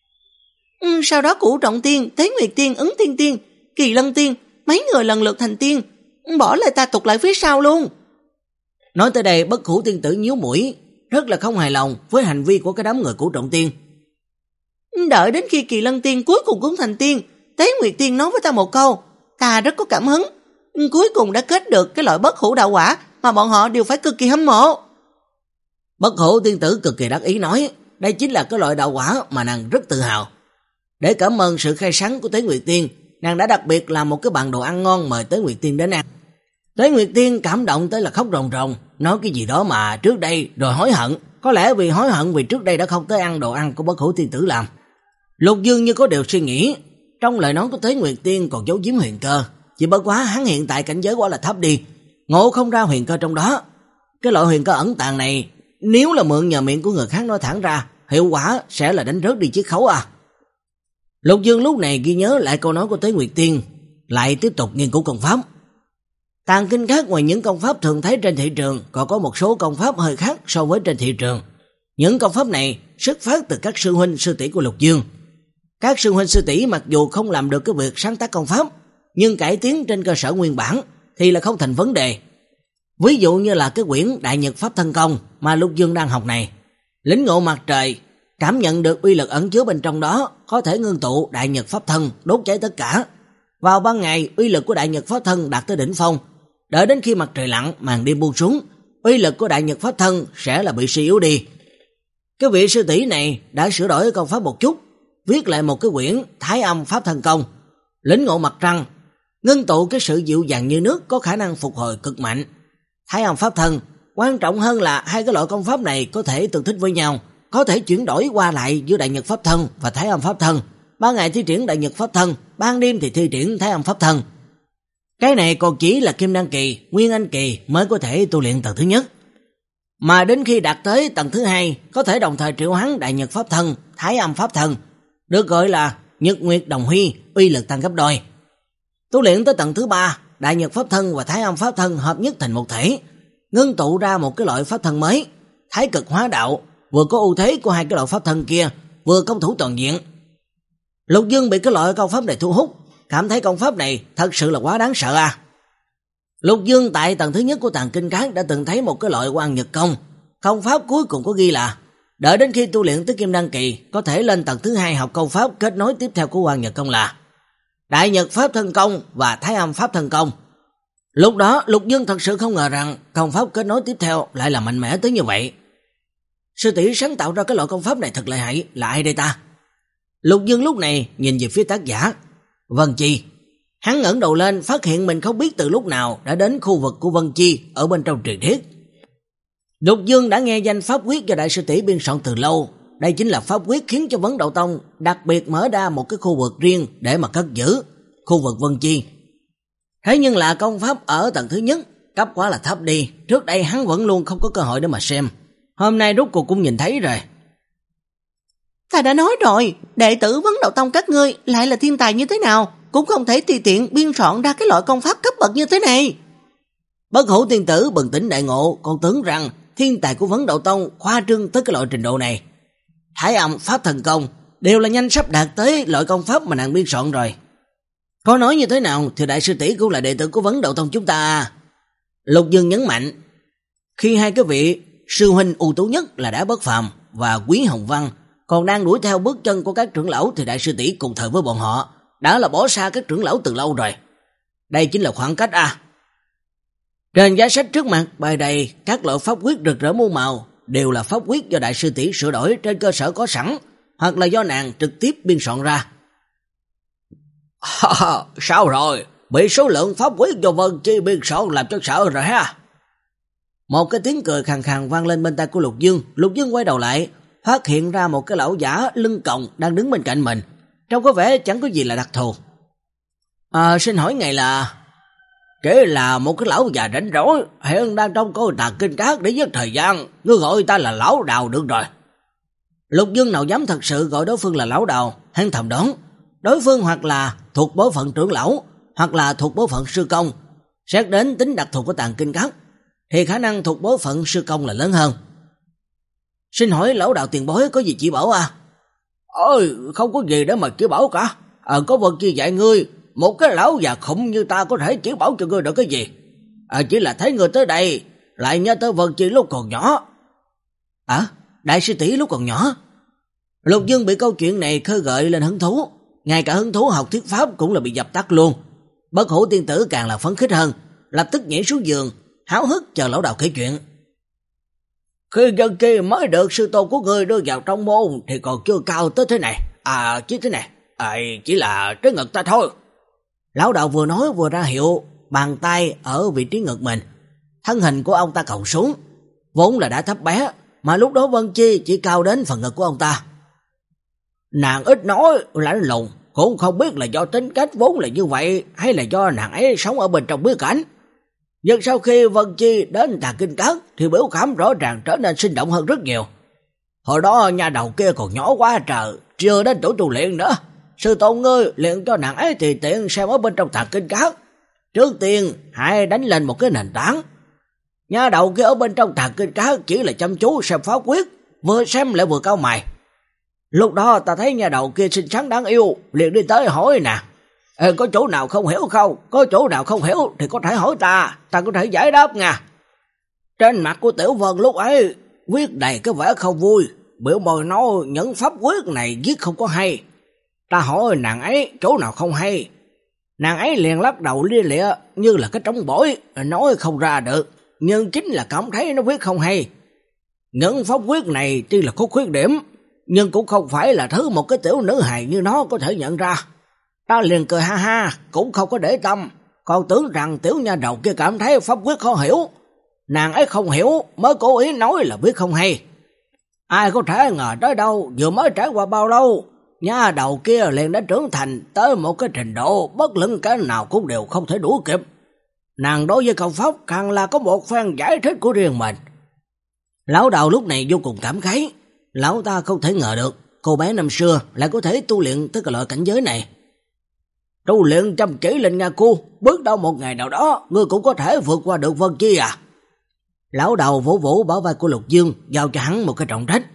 S5: Ừ, sau đó Cửu Trọng Tiên, Tế Nguyệt Tiên, Ấn Thiên Tiên, Kỳ Lân Tiên, mấy người lần lượt thành tiên, bỏ lại ta tụt lại phía sau luôn.
S1: Nói tới đây, Bất Hủ tiên tử nhíu mũi, rất là không hài lòng với hành vi của cái đám người Cửu Trọng Tiên.
S5: Đợi đến khi Kỳ Lân Tiên cuối cùng cũng thành tiên, Tế Nguyệt Tiên nói với ta một câu, ta rất có cảm hứng, cuối cùng đã kết được cái loại bất hủ đạo quả mà bọn họ đều phải cực kỳ hâm mộ.
S1: Bất Hủ tiên tử cực kỳ đắc ý nói, đây chính là cái loại đạo quả mà nàng rất tự hào. Để cảm ơn sự khai sáng của Tế Nguyệt Tiên, nàng đã đặc biệt làm một cái bàn đồ ăn ngon mời Tế Nguyệt Tiên đến ăn. Tế Nguyệt Tiên cảm động tới là khóc ròng ròng, nói cái gì đó mà trước đây rồi hối hận, có lẽ vì hối hận vì trước đây đã không tới ăn đồ ăn của Bất Hủ tiên tử làm. Lục Dương như có điều suy nghĩ, trong lời nói của Tế Nguyệt Tiên còn giấu giếm huyền cơ, chỉ bất quá hắn hiện tại cảnh giới quá là thấp đi, ngộ không ra huyền cơ trong đó. Cái loại huyền cơ ẩn tàng này, nếu là mượn nhờ miệng của người khác nói thẳng ra, hiệu quả sẽ là đánh rớt đi chiết khấu à. Lục Dương lúc này ghi nhớ lại câu nói của Tế Nguyệt Tiên, lại tiếp tục nghiên cứu công pháp. Tàng kinh khác ngoài những công pháp thường thấy trên thị trường, còn có một số công pháp hơi khác so với trên thị trường. Những công pháp này xuất phát từ các sư huynh sư tỷ của Lục Dương. Các sư huynh sư tỷ mặc dù không làm được cái việc sáng tác công pháp, nhưng cải tiến trên cơ sở nguyên bản thì là không thành vấn đề. Ví dụ như là cái quyển Đại Nhật Pháp Thân Công mà Lục Dương đang học này, lĩnh ngộ mặt trời, cảm nhận được uy lực ẩn chứa bên trong đó, có thể ngưng tụ Đại Nhật Pháp Thân, đốt cháy tất cả. Vào ban ngày, uy lực của Đại Nhật Pháp Thân đạt tới đỉnh phong, đợi đến khi mặt trời lặn, màn đêm buông xuống, uy lực của Đại Nhật Pháp Thân sẽ là bị suy yếu đi. Cái vị sư tỷ này đã sửa đổi công pháp một chút, viết lại một cái quyển Thái Âm Pháp Thân Công, lĩnh ngộ mặt trăng, ngưng tụ cái sự dịu dàng như nước, có khả năng phục hồi cực mạnh. Thái Âm Pháp Thân, quan trọng hơn là hai cái loại công pháp này có thể tương thích với nhau, có thể chuyển đổi qua lại giữa Đại Nhật Pháp Thân và Thái Âm Pháp Thân. Ban ngày thi triển Đại Nhật Pháp Thân, ban đêm thì thi triển Thái Âm Pháp Thân. Cái này còn chỉ là Kim Đan kỳ, Nguyên Anh kỳ mới có thể tu luyện tầng thứ nhất. Mà đến khi đạt tới tầng thứ hai, có thể đồng thời triệu hoán Đại Nhật Pháp Thân, Thái Âm Pháp Thân, được gọi là Nhật Nguyệt Đồng Huy, uy lực tăng gấp đôi. Tu luyện tới tầng thứ ba, Đại Nhật Pháp Thân và Thái Âm Pháp Thân hợp nhất thành một thể, ngưng tụ ra một cái loại pháp thân mới, Thái Cực Hóa Đạo, vừa có ưu thế của hai cái loại pháp thân kia, vừa công thủ toàn diện. Lục Dương bị cái loại công pháp này thu hút, cảm thấy công pháp này thật sự là quá đáng sợ à. Lục Dương tại tầng thứ nhất của Tàng Kinh Các đã từng thấy một cái loại Quan Nhật Công, công pháp cuối cùng có ghi là đợi đến khi tu luyện tới Kim Đan kỳ có thể lên tầng thứ hai học công pháp kết nối tiếp theo của Quan Nhật Công là Đại Nhật Pháp Thân Công và Thái Âm Pháp Thân Công. Lúc đó Lục Dương thật sự không ngờ rằng công pháp kết nối tiếp theo lại là mạnh mẽ tới như vậy. Sư tỷ sáng tạo ra cái loại công pháp này thật lợi hại, là ai đây ta? Lục Dương lúc này nhìn về phía tác giả Vân Chi. Hắn ngẩng đầu lên, phát hiện mình không biết từ lúc nào đã đến khu vực của Vân Chi ở bên trong truyền thuyết. Lục Dương đã nghe danh pháp quyết do đại sư tỷ biên soạn từ lâu. Đây chính là pháp quyết khiến cho Vấn Đạo Tông đặc biệt mở ra một cái khu vực riêng để mà cất giữ, khu vực Vân Chi. Thế nhưng là công pháp ở tầng thứ nhất cấp quá là thấp đi, trước đây hắn vẫn luôn không có cơ hội để mà xem. Hôm nay rốt cuộc cũng nhìn thấy rồi.
S5: Ta đã nói rồi, đệ tử Vấn Đạo Tông các ngươi lại là thiên tài như thế nào, cũng không thể tùy tiện biên soạn ra cái loại công pháp cấp bậc như thế này.
S1: Bất Hủ tiên tử bừng tỉnh đại ngộ, còn tưởng rằng thiên tài của Vấn Đậu Tông khoa trương tới cái loại trình độ này. Thái âm, pháp thần công đều là nhanh sắp đạt tới loại công pháp mà nàng biên soạn rồi. Có nói như thế nào thì đại sư tỷ cũng là đệ tử của Vấn Đậu Tông chúng ta. Lục Dương nhấn mạnh, khi hai cái vị sư huynh ưu tú nhất là Đá Bất Phàm và Quý Hồng Văn còn đang đuổi theo bước chân của các trưởng lão thì đại sư tỷ cùng thời với bọn họ đã là bỏ xa các trưởng lão từ lâu rồi. Đây chính là khoảng cách à. Trên giá sách trước mặt bày đầy các loại pháp quyết rực rỡ muôn màu, đều là pháp quyết do đại sư tỷ sửa đổi trên cơ sở có sẵn, hoặc là do nàng trực tiếp biên soạn ra. Sao rồi? Bị số lượng pháp quyết do Vân Chi biên soạn làm cho sợ rồi ha? Một cái tiếng cười khàn khàn vang lên bên tai của Lục Dương. Lục Dương quay đầu lại, phát hiện ra một cái lão giả lưng còng đang đứng bên cạnh mình, trông có vẻ chẳng có gì là đặc thù. À, xin hỏi ngài là... Chỉ là một cái lão già rảnh rỗi, hiện đang trong coi tàng kinh các để giết thời gian, ngươi gọi ta là lão Đào được rồi. Lục Dương nào dám thật sự gọi đối phương là lão Đào, hắn thầm đoán, đối phương hoặc là thuộc bối phận trưởng lão, hoặc là thuộc bối phận sư công. Xét đến tính đặc thù của tàng kinh các, thì khả năng thuộc bối phận sư công là lớn hơn. Xin hỏi lão Đào tiền bối có gì chỉ bảo à? Ôi, không có gì để mà chỉ bảo cả. À, có vật chi dạy ngươi, một cái lão già khủng như ta có thể chỉ bảo cho ngươi được cái gì? À, chỉ là thấy ngươi tới đây, lại nhớ tới Vân Chi lúc còn nhỏ. À, đại sư tỷ lúc còn nhỏ. Lục Dương bị câu chuyện này khơi gợi lên hứng thú, ngay cả hứng thú học thuyết pháp cũng là bị dập tắt luôn. Bất Hủ tiên tử càng là phấn khích hơn, lập tức nhảy xuống giường, háo hức chờ lão Đào kể chuyện. Khi Vân Chi mới được sư tôn của ngươi đưa vào trong môn thì còn chưa cao tới thế này. À, chứ thế này, à, chỉ là trái ngực ta thôi. Lão Đạo vừa nói vừa ra hiệu bàn tay ở vị trí ngực mình. Thân hình của ông ta còng xuống, vốn là đã thấp bé, mà lúc đó Vân Chi chỉ cao đến phần ngực của ông ta. Nàng ít nói, lạnh lùng, cũng không biết là do tính cách vốn là như vậy hay là do nàng ấy sống ở bên trong bí cảnh. Nhưng sau khi Vân Chi đến tàng kinh các thì biểu cảm rõ ràng trở nên sinh động hơn rất nhiều. Hồi đó nhà đầu kia còn nhỏ quá trời, chưa đến tuổi tu luyện nữa. Sư tôn ngươi luyện cho nàng ấy thì tiện xem ở bên trong tàng kinh các. Trước tiên hãy đánh lên một cái nền tảng. Nhà đầu kia ở bên trong tàng kinh các chỉ là chăm chú xem pháp quyết, vừa xem lại vừa cau mày. Lúc đó ta thấy nhà đầu kia xinh xắn đáng yêu, liền đi tới hỏi nè, Ê, có chỗ nào không hiểu không? Có chỗ nào không hiểu thì có thể hỏi ta, ta có thể giải đáp nha. Trên mặt của Tiểu Vân lúc ấy viết đầy cái vẻ không vui, biểu môi nói những pháp quyết này viết không có hay. Ta hỏi nàng ấy chỗ nào không hay, nàng ấy liền lắc đầu lia lịa như là cái trống bổi, nói không ra được, nhưng chính là cảm thấy nó viết không hay. Những pháp quyết này tuy là có khuyết điểm, nhưng cũng không phải là thứ một cái tiểu nữ hài như nó có thể nhận ra. Ta liền cười ha ha, cũng không có để tâm, còn tưởng rằng tiểu nha đầu kia cảm thấy pháp quyết khó hiểu. Nàng ấy không hiểu mới cố ý nói là viết không hay. Ai có thể ngờ tới đâu, vừa mới trải qua bao lâu, nha đầu kia liền đã trưởng thành tới một cái trình độ bất luận cái nào cũng đều không thể đuổi kịp. Nàng đối với công pháp càng là có một phen giải thích của riêng mình. Lão Đạo lúc này vô cùng cảm khái, lão ta không thể ngờ được cô bé năm xưa lại có thể tu luyện tới cái loại cảnh giới này. Tu luyện chăm chỉ lên nha cô, bước đâu một ngày nào đó ngươi cũng có thể vượt qua được Vân Chi à. Lão Đầu vỗ vỗ bả vai của Lục Dương, giao cho hắn một cái trọng trách.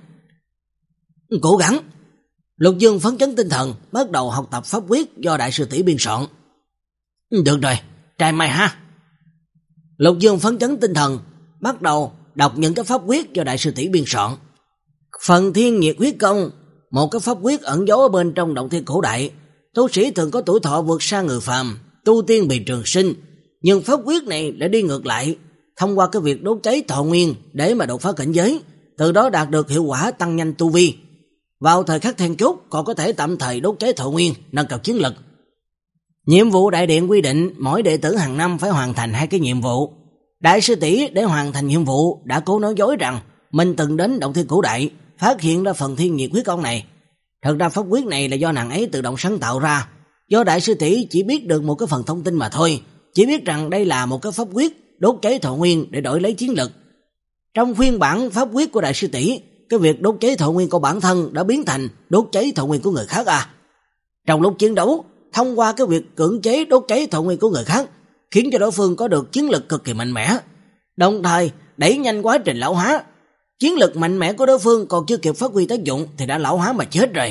S1: Cố gắng. Lục Dương phấn chấn tinh thần, bắt đầu học tập pháp quyết do đại sư tỷ biên soạn. Được rồi, trai mày ha. Lục Dương phấn chấn tinh thần, bắt đầu đọc những cái pháp quyết do đại sư tỷ biên soạn. Phần Thiên Nhiệt Huyết Công, một cái pháp quyết ẩn giấu ở bên trong động thiên cổ đại. Tu sĩ thường có tuổi thọ vượt xa người phàm, tu tiên bị trường sinh, nhưng pháp quyết này lại đi ngược lại, thông qua cái việc đốt cháy thọ nguyên để mà đột phá cảnh giới, từ đó đạt được hiệu quả tăng nhanh tu vi. Vào thời khắc then chốt còn có thể tạm thời đốt cháy thọ nguyên, nâng cao chiến lực. Nhiệm vụ đại điện quy định mỗi đệ tử hàng năm phải hoàn thành hai cái nhiệm vụ. Đại sư tỷ để hoàn thành nhiệm vụ đã cố nói dối rằng mình từng đến động thiên cổ đại, phát hiện ra phần Thiên Nhiệt Huyết Công này. Thật ra pháp quyết này là do nàng ấy tự động sáng tạo ra, do đại sư tỷ chỉ biết được một cái phần thông tin mà thôi, chỉ biết rằng đây là một cái pháp quyết đốt cháy thọ nguyên để đổi lấy chiến lực. Trong phiên bản pháp quyết của đại sư tỷ, cái việc đốt cháy thọ nguyên của bản thân đã biến thành đốt cháy thọ nguyên của người khác à. Trong lúc chiến đấu, thông qua cái việc cưỡng chế đốt cháy thọ nguyên của người khác, khiến cho đối phương có được chiến lực cực kỳ mạnh mẽ, đồng thời đẩy nhanh quá trình lão hóa. Chiến lực mạnh mẽ của đối phương còn chưa kịp phát huy tác dụng thì đã lão hóa mà chết rồi.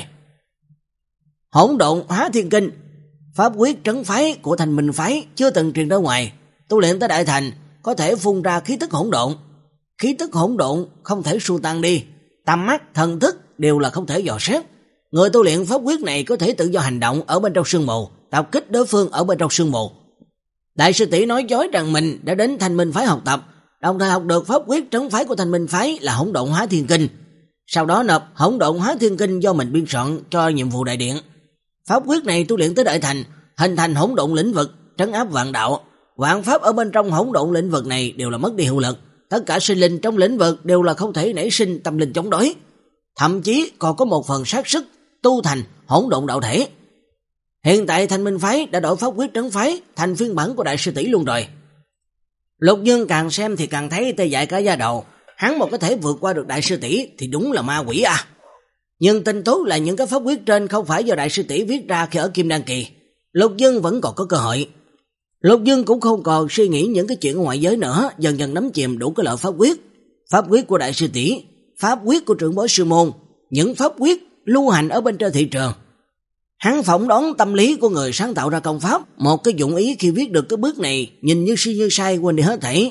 S1: Hỗn độn hóa thiên kinh, pháp quyết trấn phái của Thanh Minh phái chưa từng truyền ra ngoài, tu luyện tới đại thành có thể phun ra khí tức hỗn độn. Khí tức hỗn độn không thể xua tan đi, tầm mắt, thần thức đều là không thể dò xét. Người tu luyện pháp quyết này có thể tự do hành động ở bên trong sương mù, tập kích đối phương ở bên trong sương mù. Đại sư tỷ nói dối rằng mình đã đến Thanh Minh phái học tập, đồng thời học được pháp quyết trấn phái của Thanh Minh phái là hỗn độn hóa thiên kinh, sau đó nộp hỗn độn hóa thiên kinh do mình biên soạn cho nhiệm vụ đại điện. Pháp quyết này tu luyện tới đại thành, hình thành hỗn độn lĩnh vực, trấn áp vạn đạo. Vạn pháp ở bên trong hỗn độn lĩnh vực này đều là mất đi hiệu lực, tất cả sinh linh trong lĩnh vực đều là không thể nảy sinh tâm linh chống đối, thậm chí còn có một phần xác sức tu thành hỗn độn đạo thể. Hiện tại Thanh Minh phái đã đổi pháp quyết trấn phái thành phiên bản của đại sư tỷ luôn rồi. Lục Dương càng xem thì càng thấy tê dại cả da đầu, hắn một có thể vượt qua được đại sư tỷ thì đúng là ma quỷ à. Nhưng tin tốt là những cái pháp quyết trên không phải do đại sư tỷ viết ra khi ở Kim Đan kỳ, Lục Dương vẫn còn có cơ hội. Lục Dương cũng không còn suy nghĩ những cái chuyện ngoại giới nữa, dần dần nắm chìm đủ cái loại pháp quyết. Pháp quyết của đại sư tỷ, pháp quyết của trưởng bối sư môn, những pháp quyết lưu hành ở bên trên thị trường. Hắn phỏng đoán tâm lý của người sáng tạo ra công pháp, một cái dụng ý khi viết được cái bước này, nhìn như suy như sai quên đi hết thảy.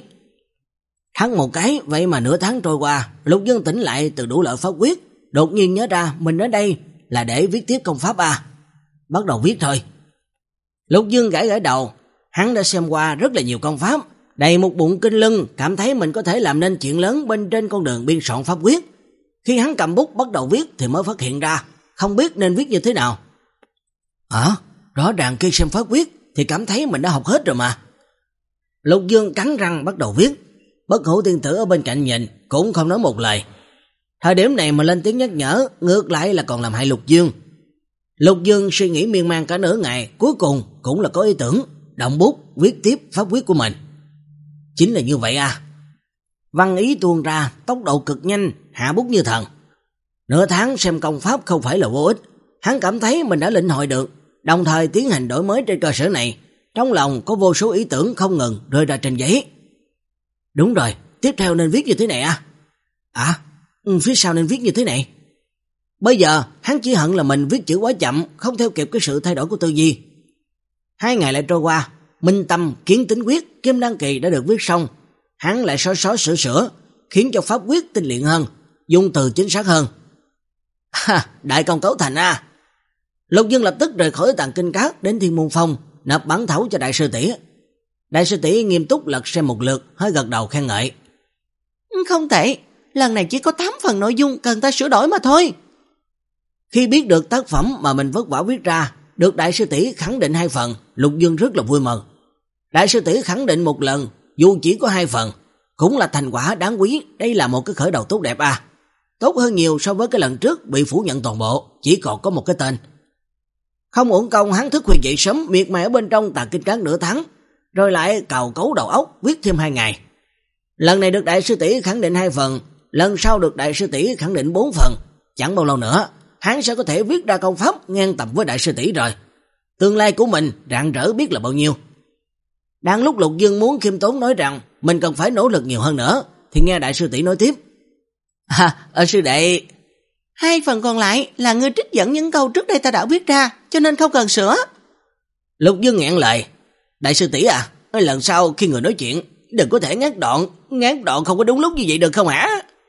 S1: Thắng một cái, vậy mà nửa tháng trôi qua, Lục Dương tỉnh lại từ đủ loại pháp quyết, đột nhiên nhớ ra mình ở đây là để viết tiếp công pháp à. Bắt đầu viết thôi. Lục Dương gãi gãi đầu, hắn đã xem qua rất là nhiều công pháp, đầy một bụng kinh lưng, cảm thấy mình có thể làm nên chuyện lớn bên trên con đường biên soạn pháp quyết. Khi hắn cầm bút bắt đầu viết thì mới phát hiện ra, không biết nên viết như thế nào. À, rõ ràng khi xem pháp quyết thì cảm thấy mình đã học hết rồi mà. Lục Dương cắn răng bắt đầu viết, Bất Hủ tiên tử ở bên cạnh nhìn, cũng không nói một lời. Thời điểm này mà lên tiếng nhắc nhở, ngược lại là còn làm hại Lục Dương. Lục Dương suy nghĩ miên man cả nửa ngày, cuối cùng cũng là có ý tưởng, động bút viết tiếp pháp quyết của mình. Chính là như vậy à. Văn ý tuôn ra, tốc độ cực nhanh, hạ bút như thần. Nửa tháng xem công pháp không phải là vô ích, hắn cảm thấy mình đã lĩnh hội được, đồng thời tiến hành đổi mới trên cơ sở này, trong lòng có vô số ý tưởng không ngừng rơi ra trên giấy. Đúng rồi, tiếp theo nên viết như thế này à? À, phía sau nên viết như thế này. Bây giờ hắn chỉ hận là mình viết chữ quá chậm, không theo kịp cái sự thay đổi của tư duy. Hai ngày lại trôi qua, Minh Tâm, Kiến Tính Quyết, Kim Đan kỳ đã được viết xong, hắn lại xóa xóa sửa sửa, khiến cho pháp quyết tinh luyện hơn, dùng từ chính xác hơn. Ha, đại công cấu thành à. Lục Dương lập tức rời khỏi Tàng Kinh Các đến Thiên Môn Phong, nộp bản thảo cho đại sư tỷ. Đại sư tỷ nghiêm túc lật xem một lượt, hơi gật đầu khen ngợi.
S5: Không tệ, lần này chỉ có tám phần nội dung cần ta sửa đổi mà thôi.
S1: Khi biết được tác phẩm mà mình vất vả viết ra, được đại sư tỷ khẳng định hai phần, Lục Dương rất là vui mừng. Đại sư tỷ khẳng định một lần, dù chỉ có hai phần, cũng là thành quả đáng quý, đây là một cái khởi đầu tốt đẹp à. Tốt hơn nhiều so với cái lần trước bị phủ nhận toàn bộ, chỉ còn có một cái tên. Không uổng công hắn thức khuya dậy sớm, miệt mài ở bên trong Tàng Kinh Các nửa tháng, rồi lại cào cấu đầu óc viết thêm hai ngày. Lần này được đại sư tỷ khẳng định hai phần, lần sau được đại sư tỷ khẳng định bốn phần, chẳng bao lâu nữa hắn sẽ có thể viết ra công pháp ngang tầm với đại sư tỷ rồi. Tương lai của mình rạng rỡ biết là bao nhiêu. Đang lúc Lục Dương muốn khiêm tốn nói rằng mình cần phải nỗ lực nhiều hơn nữa, thì nghe đại sư tỷ nói tiếp. À, ở sư đệ,
S5: hai phần còn lại là ngươi trích dẫn những câu trước đây ta đã viết ra, cho nên không cần sửa.
S1: Lục Dương nghẹn lời. Đại sư tỷ à, lần sau khi người nói chuyện đừng có thể ngắt đoạn, ngắt đoạn không có đúng lúc như vậy được không hả?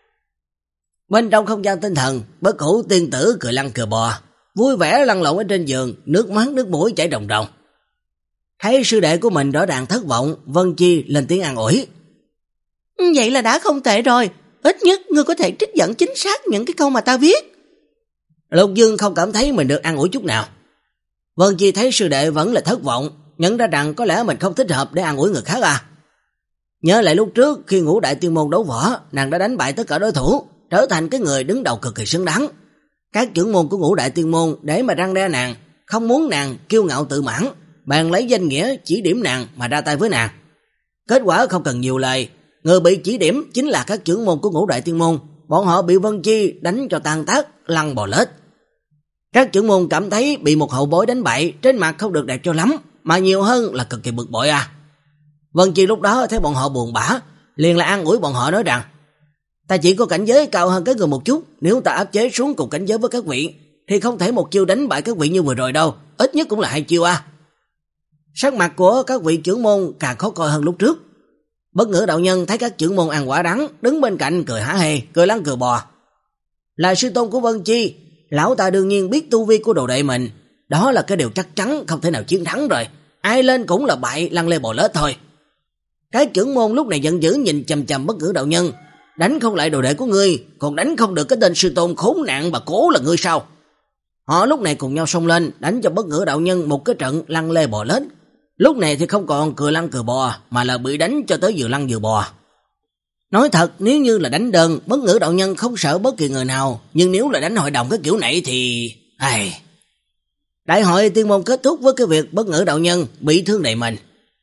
S1: Bên trong không gian tinh thần, Bất Hủ tiên tử cười lăn cười bò, vui vẻ lăn lộn ở trên giường, nước mắt nước mũi chảy ròng ròng. Thấy sư đệ của mình rõ ràng thất vọng, Vân Chi lên tiếng an ủi.
S5: Vậy là đã không tệ rồi, ít nhất ngươi có thể trích dẫn chính xác những cái câu mà ta viết.
S1: Lục Dương không cảm thấy mình được an ủi chút nào. Vân Chi thấy sư đệ vẫn là thất vọng, nhận ra rằng có lẽ mình không thích hợp để an ủi người khác à. Nhớ lại lúc trước khi Ngũ Đại Tiên Môn đấu võ, nàng đã đánh bại tất cả đối thủ, trở thành cái người đứng đầu cực kỳ xứng đáng. Các trưởng môn của Ngũ Đại Tiên Môn để mà răn đe nàng, không muốn nàng kiêu ngạo tự mãn, bèn lấy danh nghĩa chỉ điểm nàng mà ra tay với nàng. Kết quả không cần nhiều lời, người bị chỉ điểm chính là các trưởng môn của Ngũ Đại Tiên Môn, bọn họ bị Vân Chi đánh cho tan tác, lăn bò lết. Các trưởng môn cảm thấy bị một hậu bối đánh bại, trên mặt không được đẹp cho lắm, mà nhiều hơn là cực kỳ bực bội à. Vân Chi lúc đó thấy bọn họ buồn bã, liền là an ủi bọn họ nói rằng: ta chỉ có cảnh giới cao hơn các người một chút, nếu ta áp chế xuống cùng cảnh giới với các vị thì không thể một chiêu đánh bại các vị như vừa rồi đâu, ít nhất cũng là hai chiêu à. Sắc mặt của các vị trưởng môn càng khó coi hơn lúc trước. Bất Ngữ đạo nhân thấy các trưởng môn ăn quả đắng, đứng bên cạnh cười hả hê, cười lăn cười bò. Là sư tôn của Vân Chi, lão ta đương nhiên biết tu vi của đồ đệ mình, đó là cái điều chắc chắn không thể nào chiến thắng rồi, ai lên cũng là bại lăn lê bò lết thôi. Cái trưởng môn lúc này giận dữ nhìn chằm chằm Bất Ngữ đạo nhân: đánh không lại đồ đệ của ngươi, còn đánh không được cái tên sư tôn khốn nạn bà Cố là ngươi sao? Họ lúc này cùng nhau xông lên, đánh cho Bất Ngữ đạo nhân một cái trận lăn lê bò lết. Lúc này thì không còn cười lăn cười bò, mà là bị đánh cho tới vừa lăn vừa bò. Nói thật, nếu như là đánh đơn, Bất Ngữ đạo nhân không sợ bất kỳ người nào, nhưng nếu là đánh hội đồng cái kiểu này thì... Ai... Đại hội tiên môn kết thúc với cái việc Bất Ngữ đạo nhân bị thương đầy mình.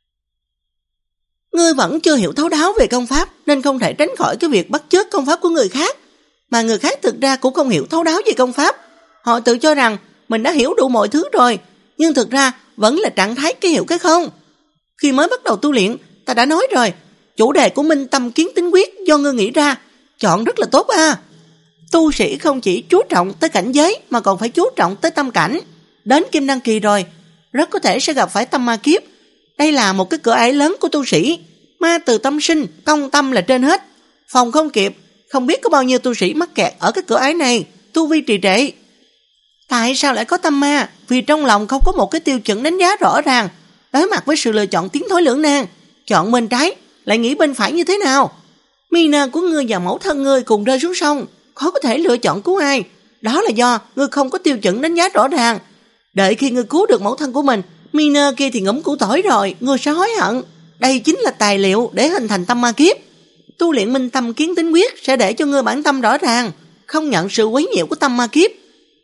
S5: Ngươi vẫn chưa hiểu thấu đáo về công pháp, nên không thể tránh khỏi cái việc bắt chước công pháp của người khác. Mà người khác thực ra cũng không hiểu thấu đáo về công pháp. Họ tự cho rằng mình đã hiểu đủ mọi thứ rồi, nhưng thực ra vẫn là trạng thái cái hiểu cái không. Khi mới bắt đầu tu luyện, ta đã nói rồi, chủ đề của Minh Tâm Kiến Tính Quyết do ngươi nghĩ ra, chọn rất là tốt à. Tu sĩ không chỉ chú trọng tới cảnh giới mà còn phải chú trọng tới tâm cảnh. Đến Kim Đăng Kỳ rồi, rất có thể sẽ gặp phải tâm ma kiếp. Đây là một cái cửa ải lớn của tu sĩ, ma từ tâm sinh, công tâm là trên hết. Phòng không kịp, không biết có bao nhiêu tu sĩ mắc kẹt ở cái cửa ải này, tu vi trì trệ. Tại sao lại có tâm ma? Vì trong lòng không có một cái tiêu chuẩn đánh giá rõ ràng. Đối mặt với sự lựa chọn tiến thối lưỡng nan, chọn bên trái, lại nghĩ bên phải như thế nào? Mina của ngươi và mẫu thân ngươi cùng rơi xuống sông, khó có thể lựa chọn cứu ai. Đó là do ngươi không có tiêu chuẩn đánh giá rõ ràng. Đợi khi ngươi cứu được mẫu thân của mình, Mina kia thì ngấm củ tỏi rồi, ngươi sẽ hối hận. Đây chính là tài liệu để hình thành tâm ma kiếp. Tu luyện Minh Tâm Kiến Tính Quyết sẽ để cho ngươi bản tâm rõ ràng, không nhận sự quấy nhiễu của tâm ma kiếp.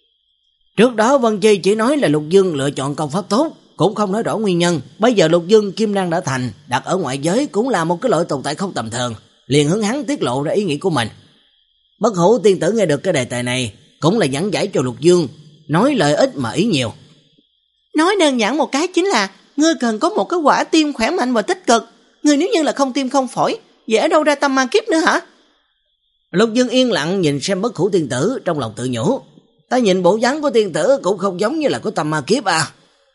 S1: Trước đó Vân Chi chỉ nói là Lục Dương lựa chọn công pháp tốt, cũng không nói rõ nguyên nhân. Bây giờ Lục Dương kim đan đã thành, đặt ở ngoại giới cũng là một cái loại tồn tại không tầm thường, liền hướng hắn tiết lộ ra ý nghĩ của mình. Bất Hủ tiên tử nghe được cái đề tài này, cũng là giảng giải cho Lục Dương, nói lợi ích mà ý nhiều.
S5: Nói đơn giản một cái chính là ngươi cần có một cái quả tim khỏe mạnh và tích cực. Ngươi nếu như là không tim không phổi, dễ đâu ra tâm ma kiếp nữa hả?
S1: Lục Dương yên lặng nhìn xem Bất Hủ tiên tử, trong lòng tự nhủ, ta nhìn bộ dáng của tiên tử cũng không giống như là có tâm ma kiếp à.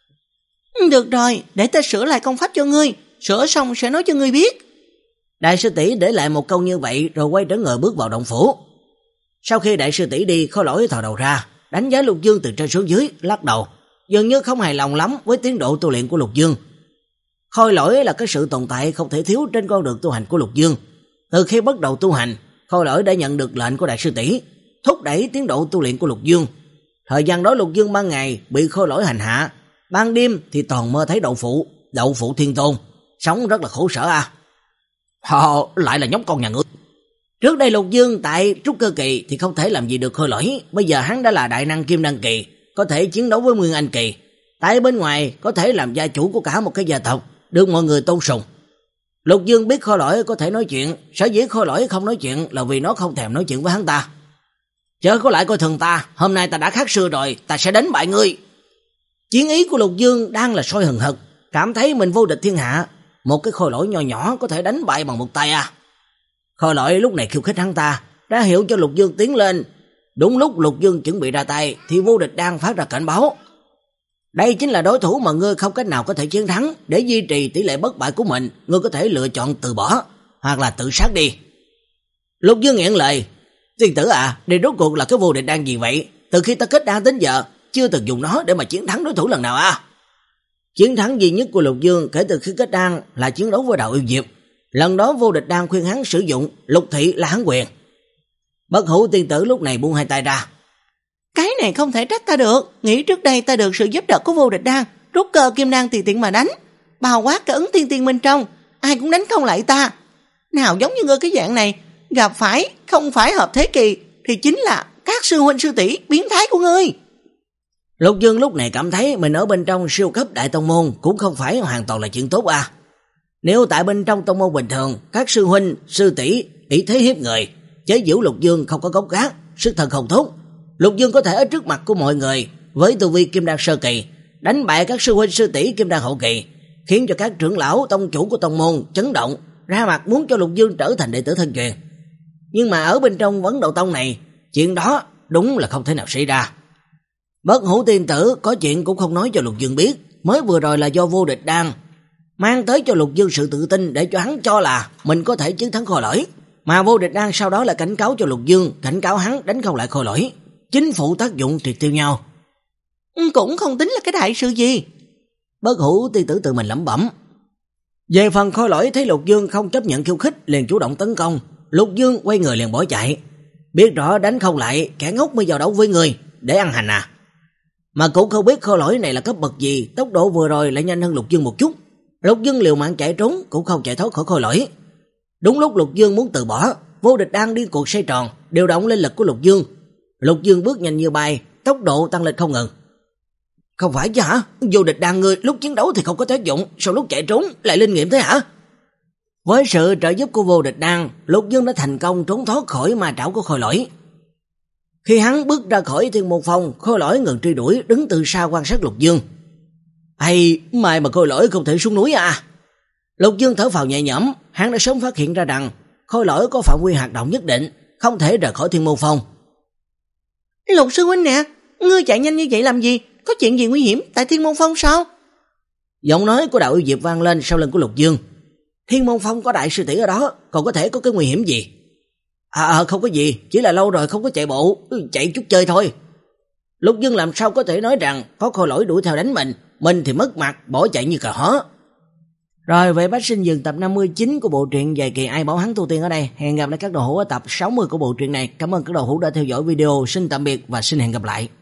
S5: Được rồi, để ta sửa lại công pháp cho ngươi, sửa xong sẽ nói cho ngươi biết.
S1: Đại sư tỷ để lại một câu như vậy rồi quay trở người bước vào động phủ. Sau khi đại sư tỷ đi, Khôi Lỗi thò đầu ra, đánh giá Lục Dương từ trên xuống dưới, lắc đầu, dường như không hài lòng lắm với tiến độ tu luyện của Lục Dương. Khôi Lỗi là cái sự tồn tại không thể thiếu trên con đường tu hành của Lục Dương. Từ khi bắt đầu tu hành, Khôi Lỗi đã nhận được lệnh của đại sư tỷ, thúc đẩy tiến độ tu luyện của Lục Dương. Thời gian đó Lục Dương ban ngày bị Khôi Lỗi hành hạ, ban đêm thì toàn mơ thấy đậu phụ, đậu phụ thiên tôn, sống rất là khổ sở à. Họ lại là nhóc con nhà ngươi. Trước đây Lục Dương tại trúc cơ kỳ thì không thể làm gì được Khôi Lỗi, bây giờ hắn đã là đại năng kim đăng kỳ, có thể chiến đấu với Nguyên Anh kỳ, tại bên ngoài có thể làm gia chủ của cả một cái gia tộc, được mọi người tôn sùng. Lục Dương biết Khôi Lỗi có thể nói chuyện, sở dĩ Khôi Lỗi không nói chuyện là vì nó không thèm nói chuyện với hắn ta. Chớ có lại coi thường ta, hôm nay ta đã khác xưa rồi, ta sẽ đánh bại ngươi. Chiến ý của Lục Dương đang là sôi hừng hực, cảm thấy mình vô địch thiên hạ, một cái Khôi Lỗi nhỏ nhỏ có thể đánh bại bằng một tay à. Khôi Lỗi lúc này khiêu khích hắn ta, ra hiệu cho Lục Dương tiến lên. Đúng lúc Lục Dương chuẩn bị ra tay thì vô địch đang phát ra cảnh báo. Đây chính là đối thủ mà ngươi không cách nào có thể chiến thắng, để duy trì tỷ lệ bất bại của mình, ngươi có thể lựa chọn từ bỏ hoặc là tự sát đi. Lục Dương nghẹn lời, tiên tử à, đây rốt cuộc là cái vô địch đan gì vậy? Từ khi ta kết đan đến giờ, chưa từng dùng nó để mà chiến thắng đối thủ lần nào à? Chiến thắng duy nhất của Lục Dương kể từ khi kết đan là chiến đấu với Đạo Yêu Diệp. Lần đó vô địch đan khuyên hắn sử dụng Lục Thị là hắn quyền. Bất Hủ tiên tử lúc này buông hai tay ra.
S5: Cái này không thể trách ta được, nghĩ trước đây ta được sự giúp đỡ của vô địch đan, rút cơ kim đan tùy tiện mà đánh, bao quát cả ấn tiên tiên bên trong, ai cũng đánh không lại ta. Nào giống như ngươi cái dạng này, gặp phải không phải hợp thế kỳ thì chính là các sư huynh sư tỷ biến thái của ngươi.
S1: Lục Dương lúc này cảm thấy mình ở bên trong siêu cấp đại tông môn cũng không phải hoàn toàn là chuyện tốt à. Nếu tại bên trong tông môn bình thường, các sư huynh, sư tỷ ý thế hiếp người, chế giễu Lục Dương không có gốc gác, sức thần không tốt, Lục Dương có thể ở trước mặt của mọi người với tu vi kim đan sơ kỳ, đánh bại các sư huynh sư tỷ kim đan hậu kỳ, khiến cho các trưởng lão tông chủ của tông môn chấn động, ra mặt muốn cho Lục Dương trở thành đệ tử thân truyền. Nhưng mà ở bên trong Vấn Đạo Tông này, chuyện đó đúng là không thể nào xảy ra. Bất Hủ tiên tử có chuyện cũng không nói cho Lục Dương biết, mới vừa rồi là do Vô Địch Đan mang tới cho Lục Dương sự tự tin để cho hắn cho là mình có thể chiến thắng Khôi Lỗi, mà Vô Địch Đan sau đó là cảnh cáo cho Lục Dương, cảnh cáo hắn đánh không lại Khôi Lỗi, chính phụ tác dụng triệt tiêu nhau.
S5: Cũng không tính là cái đại sự gì.
S1: Bất Hủ tiên tử tự mình lẩm bẩm. Về phần Khôi Lỗi thấy Lục Dương không chấp nhận khiêu khích, liền chủ động tấn công. Lục Dương quay người liền bỏ chạy, biết rõ đánh không lại, kẻ ngốc mới vào đấu với người để ăn hành à. Mà cũng không biết Khôi Lỗi này là cấp bậc gì, tốc độ vừa rồi lại nhanh hơn Lục Dương một chút. Lục Dương liều mạng chạy trốn cũng không chạy thoát khỏi Khôi Lỗi. Đúng lúc Lục Dương muốn từ bỏ, Vô Địch đang điên cuồng xoay tròn, điều động linh lực của Lục Dương. Lục Dương bước nhanh như bay, tốc độ tăng lên không ngừng. Không phải chứ hả? Vô Địch đang ngươi lúc chiến đấu thì không có tác dụng, sau lúc chạy trốn lại linh nghiệm thế hả? Với sự trợ giúp của Vô Địch Đan, Lục Dương đã thành công trốn thoát khỏi ma trảo của Khôi Lỗi. Khi hắn bước ra khỏi Thiên Môn Phong, Khôi Lỗi ngừng truy đuổi, đứng từ xa quan sát Lục Dương. Hay mai mà Khôi Lỗi không thể xuống núi à? Lục Dương thở phào nhẹ nhõm, hắn đã sớm phát hiện ra rằng Khôi Lỗi có phạm vi hoạt động nhất định, không thể rời khỏi Thiên Môn Phong.
S5: Lục sư huynh nè, ngươi chạy nhanh như vậy làm gì? Có chuyện gì nguy hiểm tại Thiên Môn Phong sao?
S1: Giọng nói của Đạo Yêu Diệp vang lên sau lưng của Lục Dương. Thiên Môn Phong có đại sư tỷ ở đó, còn có thể có cái nguy hiểm gì? À, à không có gì, chỉ là lâu rồi không có chạy bộ, chạy chút chơi thôi. Lục Dương làm sao có thể nói rằng có Khôi Lỗi đuổi theo đánh mình, mình thì mất mặt, bỏ chạy như cờ hó. Rồi về Bách Sinh Dừng tập năm mươi chín của bộ truyện dài kỳ Ai Bảo Hắn Tu Tiên ở đây. Hẹn gặp lại các đồ hữu ở tập sáu mươi của bộ truyện này. Cảm ơn các đồ hữu đã theo dõi video. Xin tạm biệt và xin hẹn gặp lại.